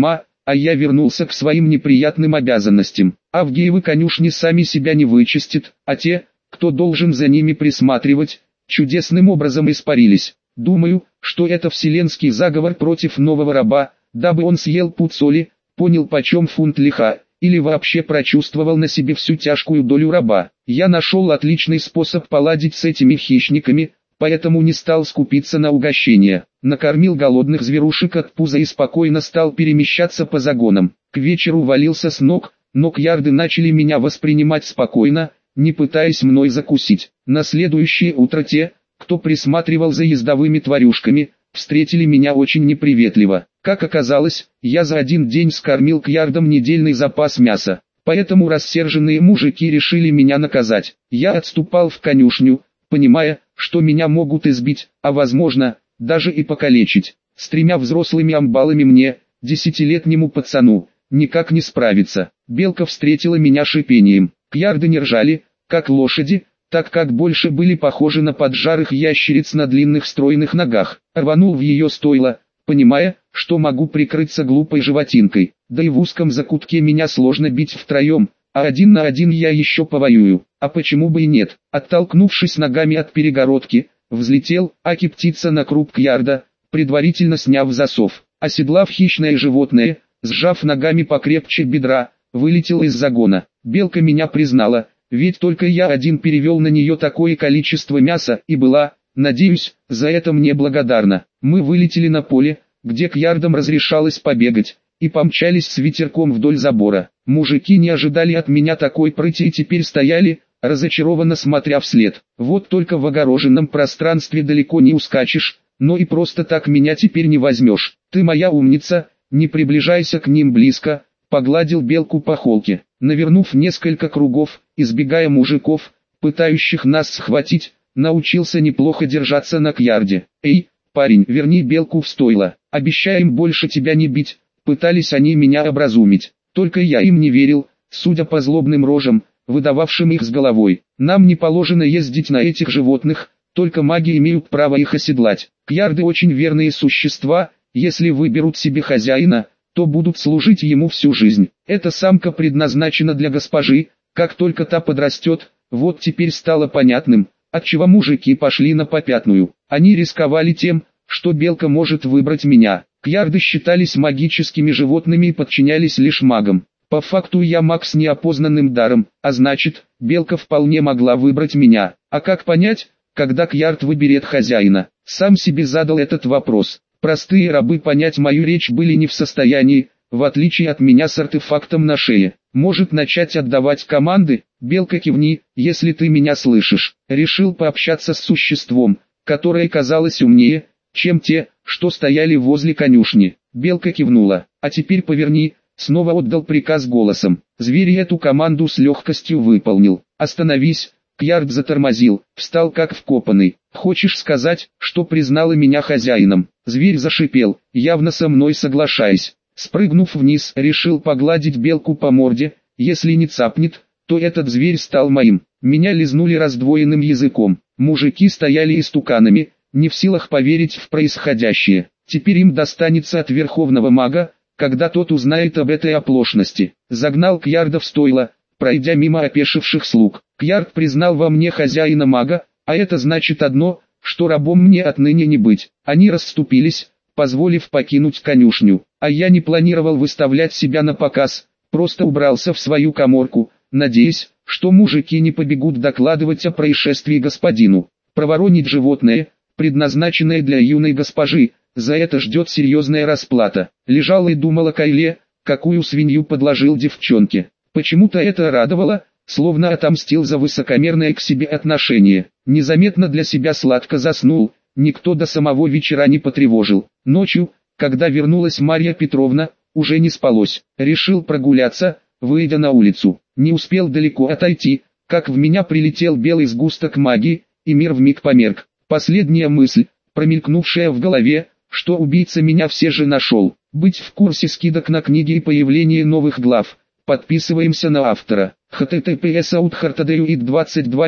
а я вернулся к своим неприятным обязанностям. Авгиевы конюшни сами себя не вычистят, а те, кто должен за ними присматривать, чудесным образом испарились. Думаю, что это вселенский заговор против нового раба, дабы он съел пуд соли, понял почем фунт лиха, или вообще прочувствовал на себе всю тяжкую долю раба. Я нашел отличный способ поладить с этими хищниками, поэтому не стал скупиться на угощения. Накормил голодных зверушек от пуза и спокойно стал перемещаться по загонам. К вечеру валился с ног, но кьярды начали меня воспринимать спокойно, не пытаясь мной закусить. На следующее утро те, кто присматривал за ездовыми тварюшками, встретили меня очень неприветливо. Как оказалось, я за один день скормил кьярдам недельный запас мяса, поэтому рассерженные мужики решили меня наказать. Я отступал в конюшню, понимая, что меня могут избить, а возможно, даже и покалечить. С 3 взрослыми амбалами мне, 10-летнему пацану, никак не справиться. Белка встретила меня шипением. Кьярды не ржали, как лошади, так как больше были похожи на поджарых ящериц на длинных стройных ногах. Рванул в ее стойло, понимая, что могу прикрыться глупой животинкой. Да и в узком закутке меня сложно бить втроем, а 1 на 1 я еще повоюю. А почему бы и нет? Оттолкнувшись ногами от перегородки, взлетел, аки птица на круп кьярда, предварительно сняв засов. Оседлав хищное животное, сжав ногами покрепче бедра, вылетел из загона. Белка меня признала, ведь только я один перевел на нее такое количество мяса и была, надеюсь, за это мне благодарна. Мы вылетели на поле, где кьярдам разрешалось побегать, и помчались с ветерком вдоль забора. Мужики не ожидали от меня такой прыти и теперь стояли, разочарованно смотря вслед. Вот только в огороженном пространстве далеко не ускачешь, но и просто так меня теперь не возьмешь. Ты моя умница, не приближайся к ним близко, погладил белку по холке. Навернув несколько кругов, избегая мужиков, пытающих нас схватить, научился неплохо держаться на кьярде. Эй, парень, верни белку в стойло, обещаем больше тебя не бить. Пытались они меня образумить, только я им не верил, судя по злобным рожам, выдававшим их с головой. Нам не положено ездить на этих животных, только маги имеют право их оседлать. Кьярды очень верные существа, если выберут себе хозяина, то будут служить ему всю жизнь. Эта самка предназначена для госпожи, как только та подрастет, вот теперь стало понятным, отчего мужики пошли на попятную. Они рисковали тем, что белка может выбрать меня. Кьярды считались магическими животными и подчинялись лишь магам. По факту я маг с неопознанным даром, а значит, белка вполне могла выбрать меня. А как понять, когда кьярд выберет хозяина? Сам себе задал этот вопрос. Простые рабы понять мою речь были не в состоянии, в отличие от меня с артефактом на шее. Может начать отдавать команды? Белка, кивни, если ты меня слышишь. Решил пообщаться с существом, которое казалось умнее, чем те, что стояли возле конюшни. Белка кивнула. А теперь поверни, снова отдал приказ голосом. Зверь эту команду с легкостью выполнил. Остановись. Кьярд затормозил, встал как вкопанный. «Хочешь сказать, что признала меня хозяином?» Зверь зашипел, явно со мной соглашаясь. Спрыгнув вниз, решил погладить белку по морде. Если не цапнет, то этот зверь стал моим. Меня лизнули раздвоенным языком. Мужики стояли истуканами, не в силах поверить в происходящее. Теперь им достанется от верховного мага, когда тот узнает об этой оплошности. Загнал кьярда в стойло, пройдя мимо опешивших слуг. Кьярд признал во мне хозяина мага, а это значит одно, что рабом мне отныне не быть. Они расступились, позволив покинуть конюшню, а я не планировал выставлять себя на показ, просто убрался в свою каморку, надеясь, что мужики не побегут докладывать о происшествии господину. Проворонить животное, предназначенное для юной госпожи, за это ждет серьезная расплата. Лежал и думал о Кайле, какую свинью подложил девчонке. Почему-то это радовало, словно отомстил за высокомерное к себе отношение. Незаметно для себя сладко заснул, никто до самого вечера не потревожил. Ночью, когда вернулась Марья Петровна, уже не спалось. Решил прогуляться, выйдя на улицу. Не успел далеко отойти, как в меня прилетел белый сгусток магии, и мир вмиг померк. Последняя мысль, промелькнувшая в голове, что убийца меня все же нашел. Быть в курсе скидок на книги и появление новых глав. Подписываемся на автора. https authartaderuit 22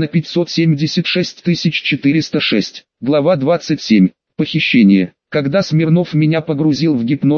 576 406. Глава 27. Похищение. Когда Смирнов меня погрузил в гипноз,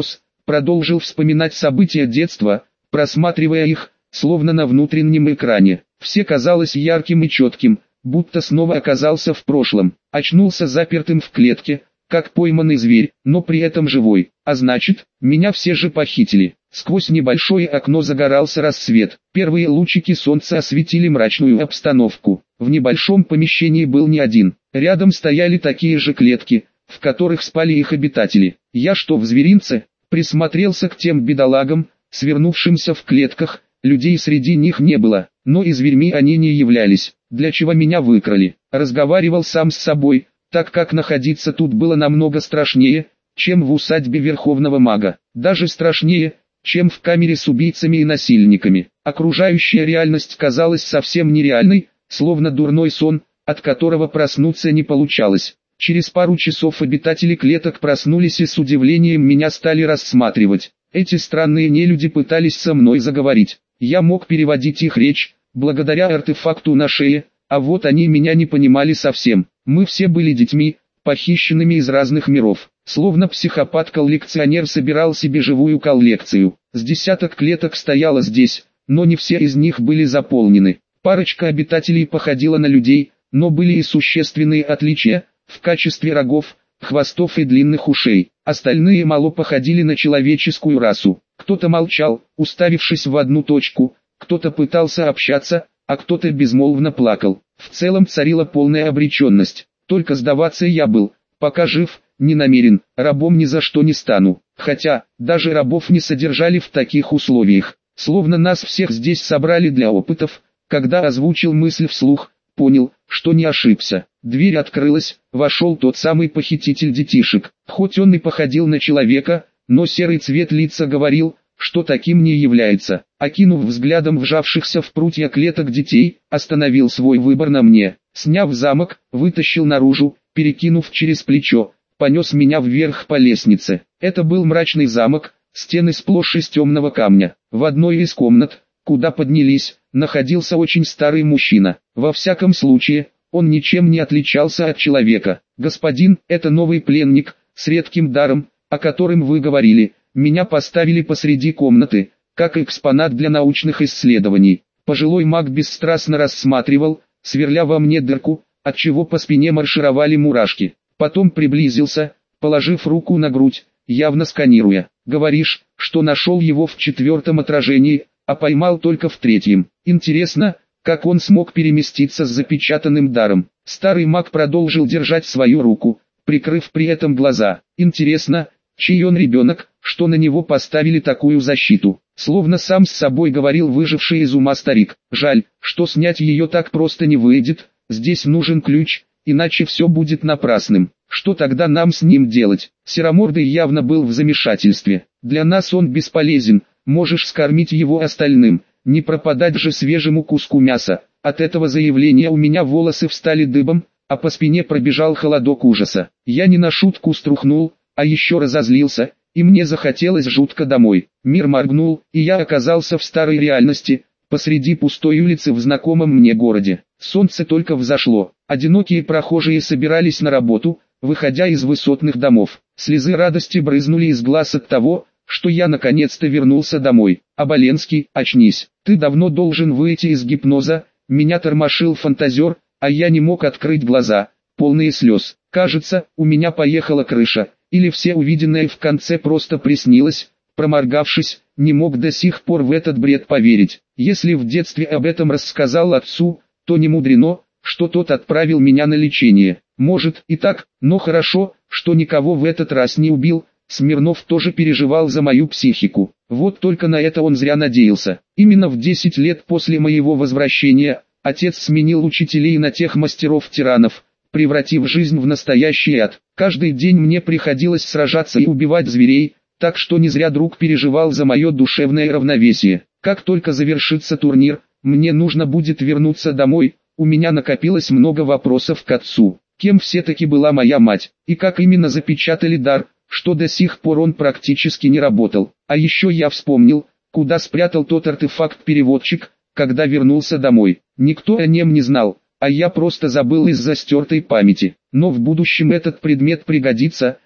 продолжил вспоминать события детства, просматривая их, словно на внутреннем экране. Все казалось ярким и четким, будто снова оказался в прошлом. Очнулся запертым в клетке, как пойманный зверь, но при этом живой. А значит, меня все же похитили. Сквозь небольшое окно загорался рассвет. Первые лучики солнца осветили мрачную обстановку. В небольшом помещении был не один. Рядом стояли такие же клетки, в которых спали их обитатели. Я что, в зверинце? Присмотрелся к тем бедолагам, свернувшимся в клетках. Людей среди них не было, но и зверьми они не являлись. Для чего меня выкрали? Разговаривал сам с собой, так как находиться тут было намного страшнее, чем в усадьбе Верховного Мага. Даже страшнее, чем в камере с убийцами и насильниками. Окружающая реальность казалась совсем нереальной, словно дурной сон, от которого проснуться не получалось. Через пару часов обитатели клеток проснулись и с удивлением меня стали рассматривать. Эти странные нелюди пытались со мной заговорить. Я мог переводить их речь, благодаря артефакту на шее, а вот они меня не понимали совсем. Мы все были детьми, похищенными из разных миров. Словно психопат-коллекционер собирал себе живую коллекцию. С десяток клеток стояло здесь, но не все из них были заполнены. Парочка обитателей походила на людей, но были и существенные отличия, в качестве рогов, хвостов и длинных ушей. Остальные мало походили на человеческую расу. Кто-то молчал, уставившись в одну точку, кто-то пытался общаться, а кто-то безмолвно плакал. В целом царила полная обреченность. Только сдаваться я был, пока жив, не намерен, рабом ни за что не стану. Хотя, даже рабов не содержали в таких условиях. Словно нас всех здесь собрали для опытов. Когда озвучил мысль вслух, понял, что не ошибся. Дверь открылась, вошел тот самый похититель детишек. Хоть он и походил на человека, но серый цвет лица говорил, что таким не является. Окинув взглядом вжавшихся в прутья клеток детей, остановил свой выбор на мне. Сняв замок, вытащил наружу, перекинув через плечо, понес меня вверх по лестнице. Это был мрачный замок, стены сплошь из темного камня. В одной из комнат, куда поднялись, находился очень старый мужчина. Во всяком случае, он ничем не отличался от человека. «Господин, это новый пленник, с редким даром, о котором вы говорили. Меня поставили посреди комнаты, как экспонат для научных исследований». Пожилой маг бесстрастно рассматривал, сверля во мне дырку, отчего по спине маршировали мурашки. Потом приблизился, положив руку на грудь, явно сканируя. «Говоришь, что нашел его в 4-м отражении, а поймал только в 3-м. Интересно, как он смог переместиться с запечатанным даром?» Старый маг продолжил держать свою руку, прикрыв при этом глаза. «Интересно, чей он ребенок, что на него поставили такую защиту?» Словно сам с собой говорил выживший из ума старик. «Жаль, что снять ее так просто не выйдет, здесь нужен ключ, иначе все будет напрасным. Что тогда нам с ним делать?» Серомордый явно был в замешательстве. «Для нас он бесполезен, можешь скормить его остальным, не пропадать же свежему куску мяса». От этого заявления у меня волосы встали дыбом, а по спине пробежал холодок ужаса. Я не на шутку струхнул, а еще разозлился, и мне захотелось жутко домой. Мир моргнул, и я оказался в старой реальности, посреди пустой улицы в знакомом мне городе. Солнце только взошло, одинокие прохожие собирались на работу, выходя из высотных домов. Слезы радости брызнули из глаз от того, что я наконец-то вернулся домой. «Оболенский, очнись, ты давно должен выйти из гипноза», меня тормошил фантазер, а я не мог открыть глаза, полные слез. Кажется, у меня поехала крыша, или все увиденное в конце просто приснилось. Проморгавшись, не мог до сих пор в этот бред поверить. Если в детстве об этом рассказал отцу, то не мудрено, что тот отправил меня на лечение. Может и так, но хорошо, что никого в этот раз не убил. Смирнов тоже переживал за мою психику. Вот только на это он зря надеялся. Именно в 10 лет после моего возвращения, отец сменил учителей на тех мастеров-тиранов, превратив жизнь в настоящий ад. Каждый день мне приходилось сражаться и убивать зверей, так что не зря друг переживал за мое душевное равновесие. Как только завершится турнир, мне нужно будет вернуться домой. У меня накопилось много вопросов к отцу. Кем все-таки была моя мать, и как именно запечатали дар, что до сих пор он практически не работал. А еще я вспомнил, куда спрятал тот артефакт-переводчик, когда вернулся домой. Никто о нем не знал, а я просто забыл из-за стертой памяти. Но в будущем этот предмет пригодится,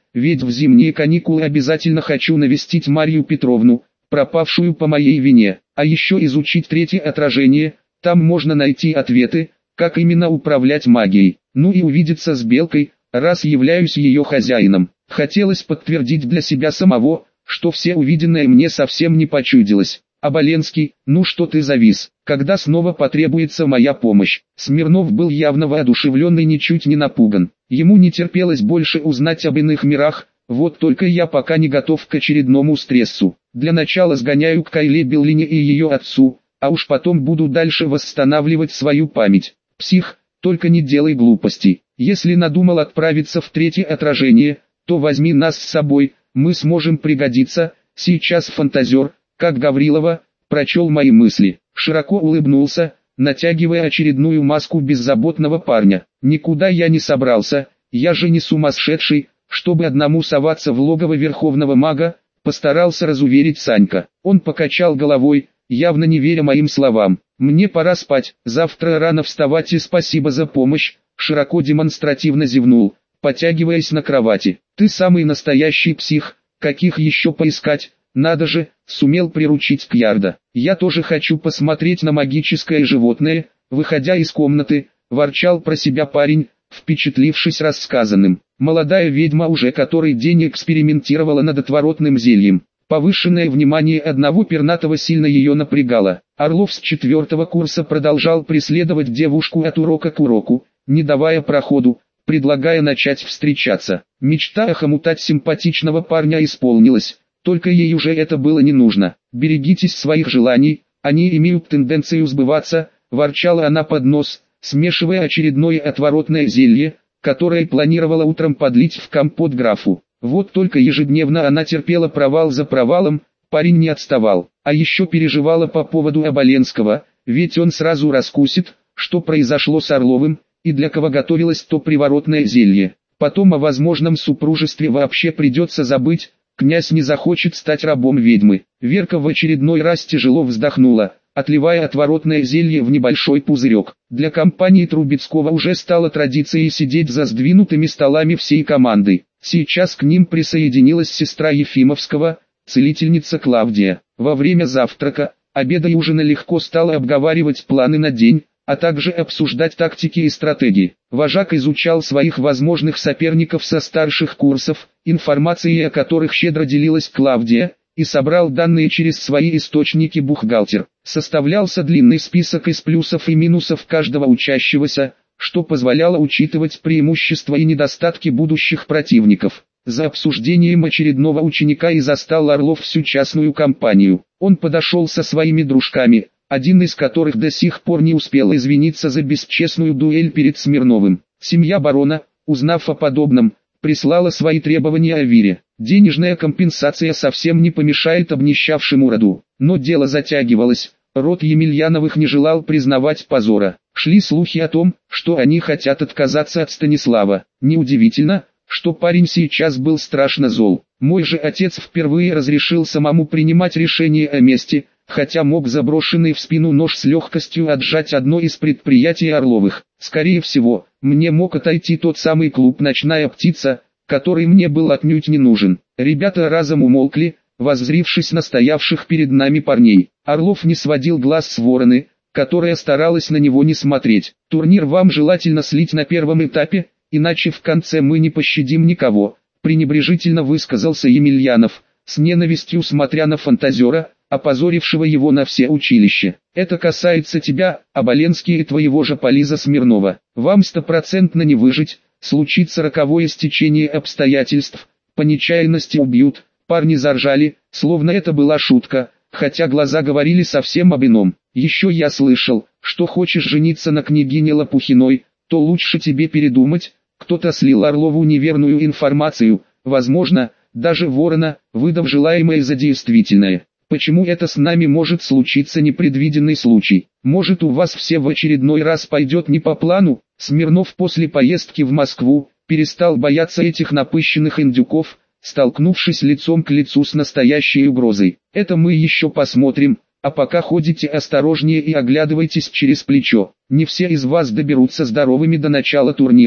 ведь в зимние каникулы обязательно хочу навестить Марию Петровну, пропавшую по моей вине, а еще изучить третье отражение, там можно найти ответы, как именно управлять магией, ну и увидеться с Белкой, раз являюсь ее хозяином. Хотелось подтвердить для себя самого, что все увиденное мне совсем не почудилось. Оболенский, ну что ты завис, когда снова потребуется моя помощь? Смирнов был явно воодушевлен и ничуть не напуган. Ему не терпелось больше узнать об иных мирах, вот только я пока не готов к очередному стрессу. Для начала сгоняю к Кайле Беллине и ее отцу, а уж потом буду дальше восстанавливать свою память. Псих, только не делай глупостей. Если надумал отправиться в третье отражение, то возьми нас с собой, мы сможем пригодиться. Сейчас фантазер, как Гаврилова, прочел мои мысли, широко улыбнулся, натягивая очередную маску беззаботного парня. Никуда я не собрался, я же не сумасшедший, чтобы одному соваться в логово верховного мага, постарался разуверить Санька. Он покачал головой, явно не веря моим словам. Мне пора спать, завтра рано вставать и спасибо за помощь, широко демонстративно зевнул, потягиваясь на кровати. Ты самый настоящий псих, каких еще поискать? Надо же, сумел приручить Кьярда. Я тоже хочу посмотреть на магическое животное, выходя из комнаты, ворчал про себя парень, впечатлившись рассказанным. Молодая ведьма уже который день экспериментировала над отворотным зельем. Повышенное внимание одного пернатого сильно ее напрягало. Орлов с 4-го курса продолжал преследовать девушку от урока к уроку, не давая проходу, предлагая начать встречаться. Мечта охомутать симпатичного парня исполнилась. Только ей уже это было не нужно. «Берегитесь своих желаний, они имеют тенденцию сбываться», – ворчала она под нос, смешивая очередное отворотное зелье, которое планировала утром подлить в компот графу. Вот только ежедневно она терпела провал за провалом, парень не отставал. А еще переживала по поводу Оболенского, ведь он сразу раскусит, что произошло с Орловым, и для кого готовилось то приворотное зелье. Потом о возможном супружестве вообще придется забыть. Князь не захочет стать рабом ведьмы. Верка в очередной раз тяжело вздохнула, отливая отворотное зелье в небольшой пузырек. Для компании Трубецкого уже стало традицией сидеть за сдвинутыми столами всей командой. Сейчас к ним присоединилась сестра Ефимовского, целительница Клавдия. Во время завтрака, обеда и ужина легко стало обговаривать планы на день, а также обсуждать тактики и стратегии. Вожак изучал своих возможных соперников со старших курсов, информацией о которых щедро делилась Клавдия, и собрал данные через свои источники бухгалтер. Составлялся длинный список из плюсов и минусов каждого учащегося, что позволяло учитывать преимущества и недостатки будущих противников. За обсуждением очередного ученика и застал Орлов всю частную компанию. Он подошел со своими дружками, один из которых до сих пор не успел извиниться за бесчестную дуэль перед Смирновым. Семья барона, узнав о подобном, прислала свои требования Авире. Денежная компенсация совсем не помешает обнищавшему роду. Но дело затягивалось, род Емельяновых не желал признавать позора. Шли слухи о том, что они хотят отказаться от Станислава. Неудивительно, что парень сейчас был страшно зол. Мой же отец впервые разрешил самому принимать решение о мести, хотя мог заброшенный в спину нож с легкостью отжать одно из предприятий Орловых. Скорее всего, мне мог отойти тот самый клуб «Ночная птица», который мне был отнюдь не нужен. Ребята разом умолкли, воззрившись на стоявших перед нами парней. Орлов не сводил глаз с Вороны, которая старалась на него не смотреть. «Турнир вам желательно слить на первом этапе, иначе в конце мы не пощадим никого», пренебрежительно высказался Емельянов, с ненавистью смотря на фантазера, опозорившего его на все училище. «Это касается тебя, Оболенский, и твоего же Полиза Смирнова. Вам стопроцентно не выжить, случится роковое стечение обстоятельств, по нечаянности убьют». Парни заржали, словно это была шутка, хотя глаза говорили совсем об ином. «Еще я слышал, что хочешь жениться на княгине Лопухиной, то лучше тебе передумать». Кто-то слил Орлову неверную информацию, возможно, даже Ворона, выдав желаемое за действительное. Почему это с нами может случиться непредвиденный случай? Может, у вас все в очередной раз пойдет не по плану? Смирнов после поездки в Москву перестал бояться этих напыщенных индюков, столкнувшись лицом к лицу с настоящей угрозой. Это мы еще посмотрим, а пока ходите осторожнее и оглядывайтесь через плечо. Не все из вас доберутся здоровыми до начала турнира,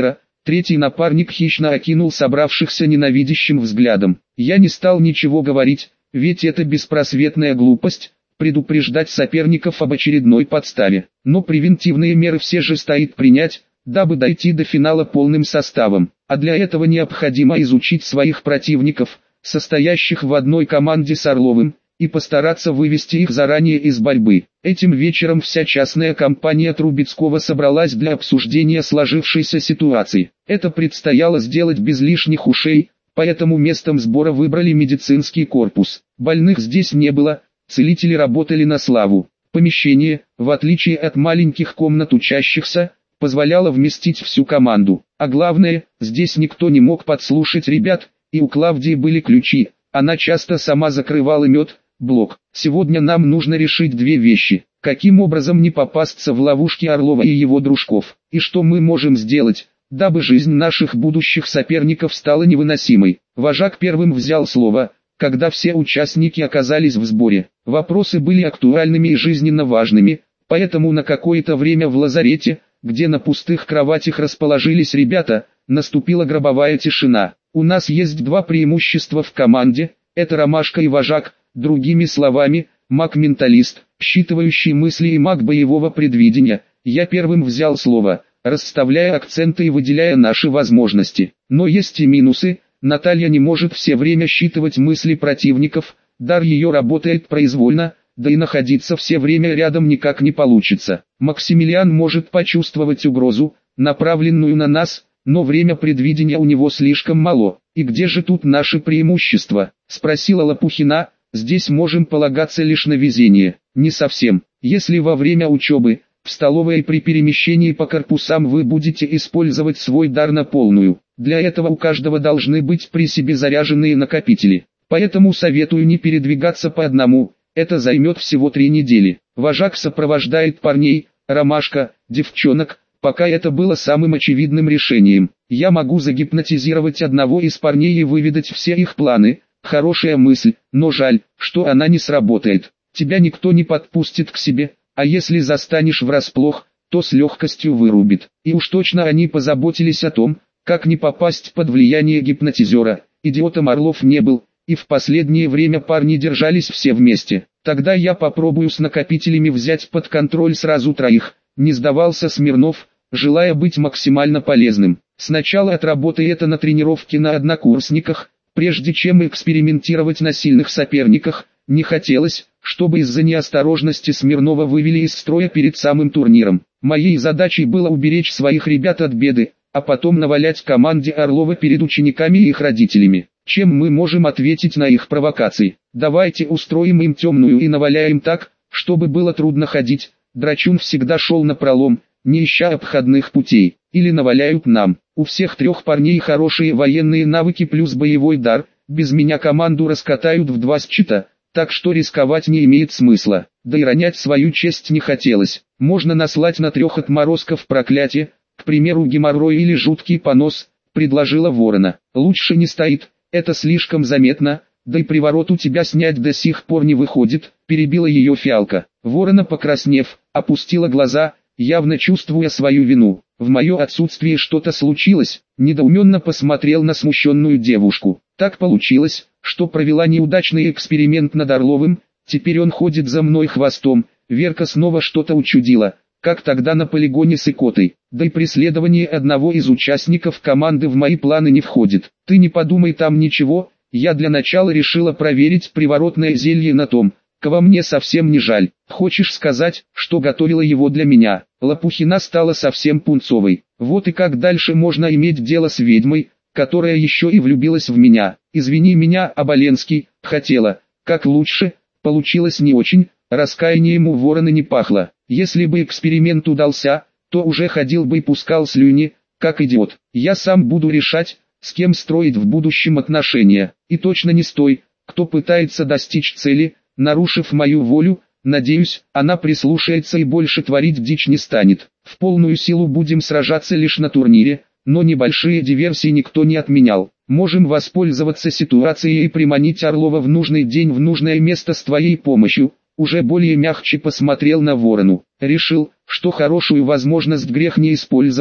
Третий напарник хищно окинул собравшихся ненавидящим взглядом. Я не стал ничего говорить, ведь это беспросветная глупость предупреждать соперников об очередной подставе. Но превентивные меры все же стоит принять, дабы дойти до финала полным составом. А для этого необходимо изучить своих противников, состоящих в одной команде с Орловым, и постараться вывести их заранее из борьбы. Этим вечером вся частная компания Трубецкого собралась для обсуждения сложившейся ситуации. Это предстояло сделать без лишних ушей, поэтому местом сбора выбрали медицинский корпус. Больных здесь не было, целители работали на славу. Помещение, в отличие от маленьких комнат учащихся, позволяло вместить всю команду. А главное, здесь никто не мог подслушать ребят, и у Клавдии были ключи. Она часто сама закрывала блок. Сегодня нам нужно решить две вещи. Каким образом не попасться в ловушки Орлова и его дружков? И что мы можем сделать, дабы жизнь наших будущих соперников стала невыносимой? Вожак первым взял слово, когда все участники оказались в сборе. Вопросы были актуальными и жизненно важными, поэтому на какое-то время в лазарете, где на пустых кроватях расположились ребята, наступила гробовая тишина. У нас есть два преимущества в команде, это Ромашка и Вожак, другими словами, маг-менталист, считывающий мысли и маг боевого предвидения. Я первым взял слово, расставляя акценты и выделяя наши возможности. Но есть и минусы. Наталья не может все время считывать мысли противников, дар ее работает произвольно, да и находиться все время рядом никак не получится. Максимилиан может почувствовать угрозу, направленную на нас, но время предвидения у него слишком мало. И где же тут наши преимущества? Спросила Лопухина. Здесь можем полагаться лишь на везение. Не совсем. Если во время учебы, в столовой и при перемещении по корпусам вы будете использовать свой дар на полную, для этого у каждого должны быть при себе заряженные накопители. Поэтому советую не передвигаться по одному, это займет всего 3 недели. Вожак сопровождает парней, Ромашка, девчонок, пока это было самым очевидным решением. Я могу загипнотизировать одного из парней и выведать все их планы. Хорошая мысль, но жаль, что она не сработает. Тебя никто не подпустит к себе, а если застанешь врасплох, то с легкостью вырубит. И уж точно они позаботились о том, как не попасть под влияние гипнотизера. Идиотом Орлов не был, и в последнее время парни держались все вместе. Тогда я попробую с накопителями взять под контроль сразу 3, не сдавался Смирнов, желая быть максимально полезным. Сначала отработай это на тренировке на однокурсниках, прежде чем экспериментировать на сильных соперниках. Не хотелось, чтобы из-за неосторожности Смирнова вывели из строя перед самым турниром. Моей задачей было уберечь своих ребят от беды, а потом навалять команде Орлова перед учениками и их родителями. Чем мы можем ответить на их провокации? Давайте устроим им темную и наваляем так, чтобы было трудно ходить. Драчун всегда шел напролом, не ища обходных путей. Или наваляют нам. У всех 3 парней хорошие военные навыки плюс боевой дар, без меня команду раскатают в 2 счета, так что рисковать не имеет смысла. Да и ронять свою честь не хотелось. Можно наслать на 3 отморозков проклятие, к примеру геморрой или жуткий понос, предложила Ворона. Лучше не стоит, это слишком заметно, да и приворот у тебя снять до сих пор не выходит, перебила ее Фиалка. Ворона, покраснев, опустила глаза, явно чувствуя свою вину. В мое отсутствие что-то случилось, недоуменно посмотрел на смущенную девушку. Так получилось, что провела неудачный эксперимент над Орловым, теперь он ходит за мной хвостом. Верка снова что-то учудила, как тогда на полигоне с икотой. Да и преследование одного из участников команды в мои планы не входит. Ты не подумай там ничего, я для начала решила проверить приворотное зелье на том, кого мне совсем не жаль. Хочешь сказать, что готовила его для меня? Лопухина стала совсем пунцовой. Вот и как дальше можно иметь дело с ведьмой, которая еще и влюбилась в меня. Извини меня, Оболенский, хотела, как лучше, получилось не очень, раскаянием у Ворона не пахло. Если бы эксперимент удался, то уже ходил бы и пускал слюни, как идиот. Я сам буду решать, с кем строить в будущем отношения. И точно не с той, кто пытается достичь цели, нарушив мою волю. Надеюсь, она прислушается и больше творить дичь не станет. В полную силу будем сражаться лишь на турнире, но небольшие диверсии никто не отменял. Можем воспользоваться ситуацией и приманить Орлова в нужный день в нужное место с твоей помощью. Уже более мягче посмотрел на Ворону. Решил, что хорошую возможность грех не использовать.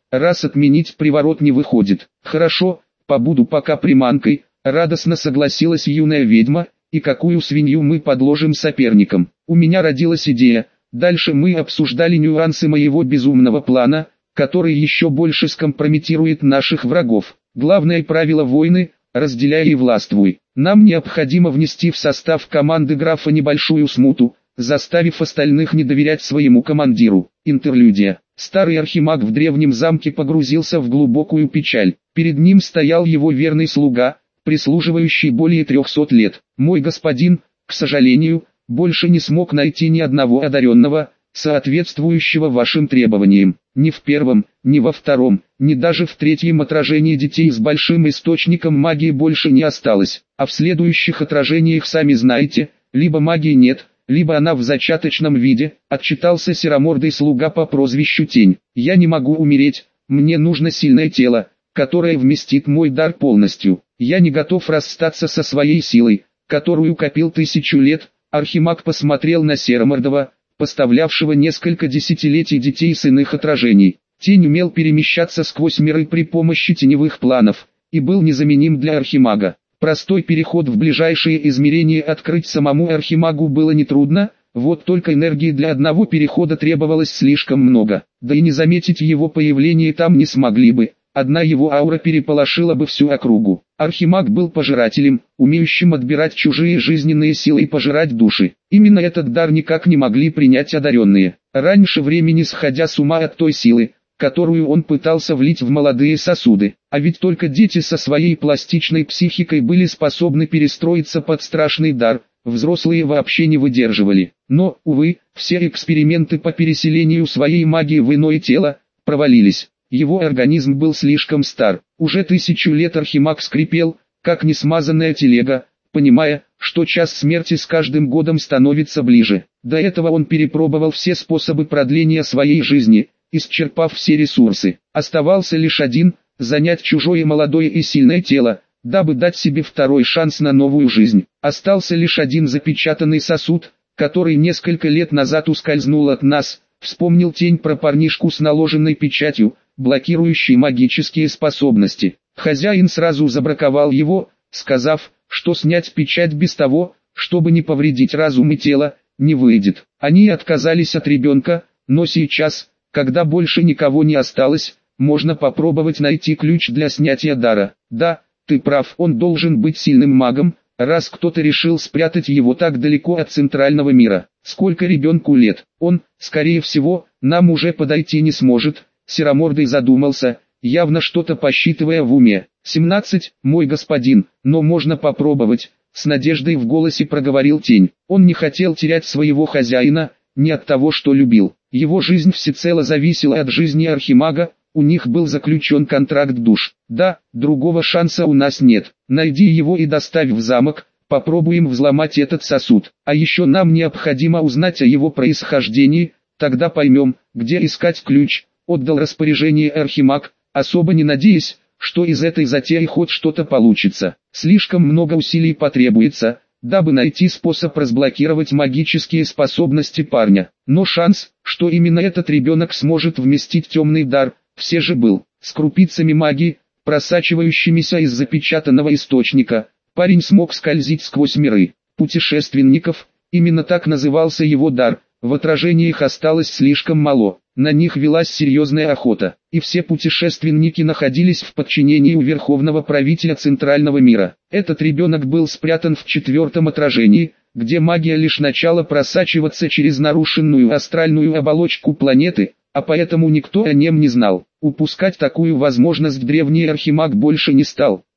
раз отменить приворот не выходит. Хорошо, побуду пока приманкой, радостно согласилась юная ведьма, и какую свинью мы подложим соперникам. У меня родилась идея, дальше мы обсуждали нюансы моего безумного плана, который еще больше скомпрометирует наших врагов. Главное правило войны – разделяй и властвуй. Нам необходимо внести в состав команды графа небольшую смуту, заставив остальных не доверять своему командиру. Интерлюдия. Старый архимаг в древнем замке погрузился в глубокую печаль. Перед ним стоял его верный слуга, прислуживающий более 300 лет. «Мой господин, к сожалению, больше не смог найти ни одного одаренного, соответствующего вашим требованиям. Ни в первом, ни во втором, ни даже в третьем отражении детей с большим источником магии больше не осталось. А в следующих отражениях сами знаете, либо магии нет, либо она в зачаточном виде», отчитался серомордый слуга по прозвищу Тень. «Я не могу умереть, мне нужно сильное тело, которое вместит мой дар полностью. Я не готов расстаться со своей силой, которую копил 1000 лет». Архимаг посмотрел на Серомордого, поставлявшего несколько десятилетий детей с иных отражений. Тень умел перемещаться сквозь миры при помощи теневых планов, и был незаменим для Архимага. Простой переход в ближайшие измерения открыть самому Архимагу было нетрудно, вот только энергии для одного перехода требовалось слишком много, да и не заметить его появление там не смогли бы. Одна его аура переполошила бы всю округу. Архимаг был пожирателем, умеющим отбирать чужие жизненные силы и пожирать души. Именно этот дар никак не могли принять одаренные. Раньше времени сходя с ума от той силы, которую он пытался влить в молодые сосуды. А ведь только дети со своей пластичной психикой были способны перестроиться под страшный дар, взрослые вообще не выдерживали. Но, увы, все эксперименты по переселению своей магии в иное тело провалились. Его организм был слишком стар. Уже 1000 лет Архимаг скрипел, как несмазанная телега, понимая, что час смерти с каждым годом становится ближе. До этого он перепробовал все способы продления своей жизни, исчерпав все ресурсы. Оставался лишь один – занять чужое молодое и сильное тело, дабы дать себе второй шанс на новую жизнь. Остался лишь один запечатанный сосуд, который несколько лет назад ускользнул от нас. Вспомнил Тень про парнишку с наложенной печатью, блокирующий магические способности. Хозяин сразу забраковал его, сказав, что снять печать без того, чтобы не повредить разум и тело, не выйдет. Они отказались от ребенка, но сейчас, когда больше никого не осталось, можно попробовать найти ключ для снятия дара. Да, ты прав, он должен быть сильным магом, раз кто-то решил спрятать его так далеко от центрального мира. Сколько ребенку лет? Он, скорее всего, нам уже подойти не сможет. Серомордый задумался, явно что-то посчитывая в уме. 17, мой господин, но можно попробовать, с надеждой в голосе проговорил Тень. Он не хотел терять своего хозяина, не от того, что любил. Его жизнь всецело зависела от жизни Архимага, у них был заключен контракт душ. Да, другого шанса у нас нет. Найди его и доставь в замок, попробуем взломать этот сосуд. А еще нам необходимо узнать о его происхождении, тогда поймем, где искать ключ. Отдал распоряжение Архимаг, особо не надеясь, что из этой затеи хоть что-то получится. Слишком много усилий потребуется, дабы найти способ разблокировать магические способности парня. Но шанс, что именно этот ребенок сможет вместить темный дар, все же был. С крупицами магии, просачивающимися из запечатанного источника, парень смог скользить сквозь миры. Путешественников, именно так назывался его дар, в отражениях осталось слишком мало. На них велась серьезная охота, и все путешественники находились в подчинении у верховного правителя центрального мира. Этот ребенок был спрятан в 4-м отражении, где магия лишь начала просачиваться через нарушенную астральную оболочку планеты, а поэтому никто о нем не знал. Упускать такую возможность древний Архимаг больше не стал.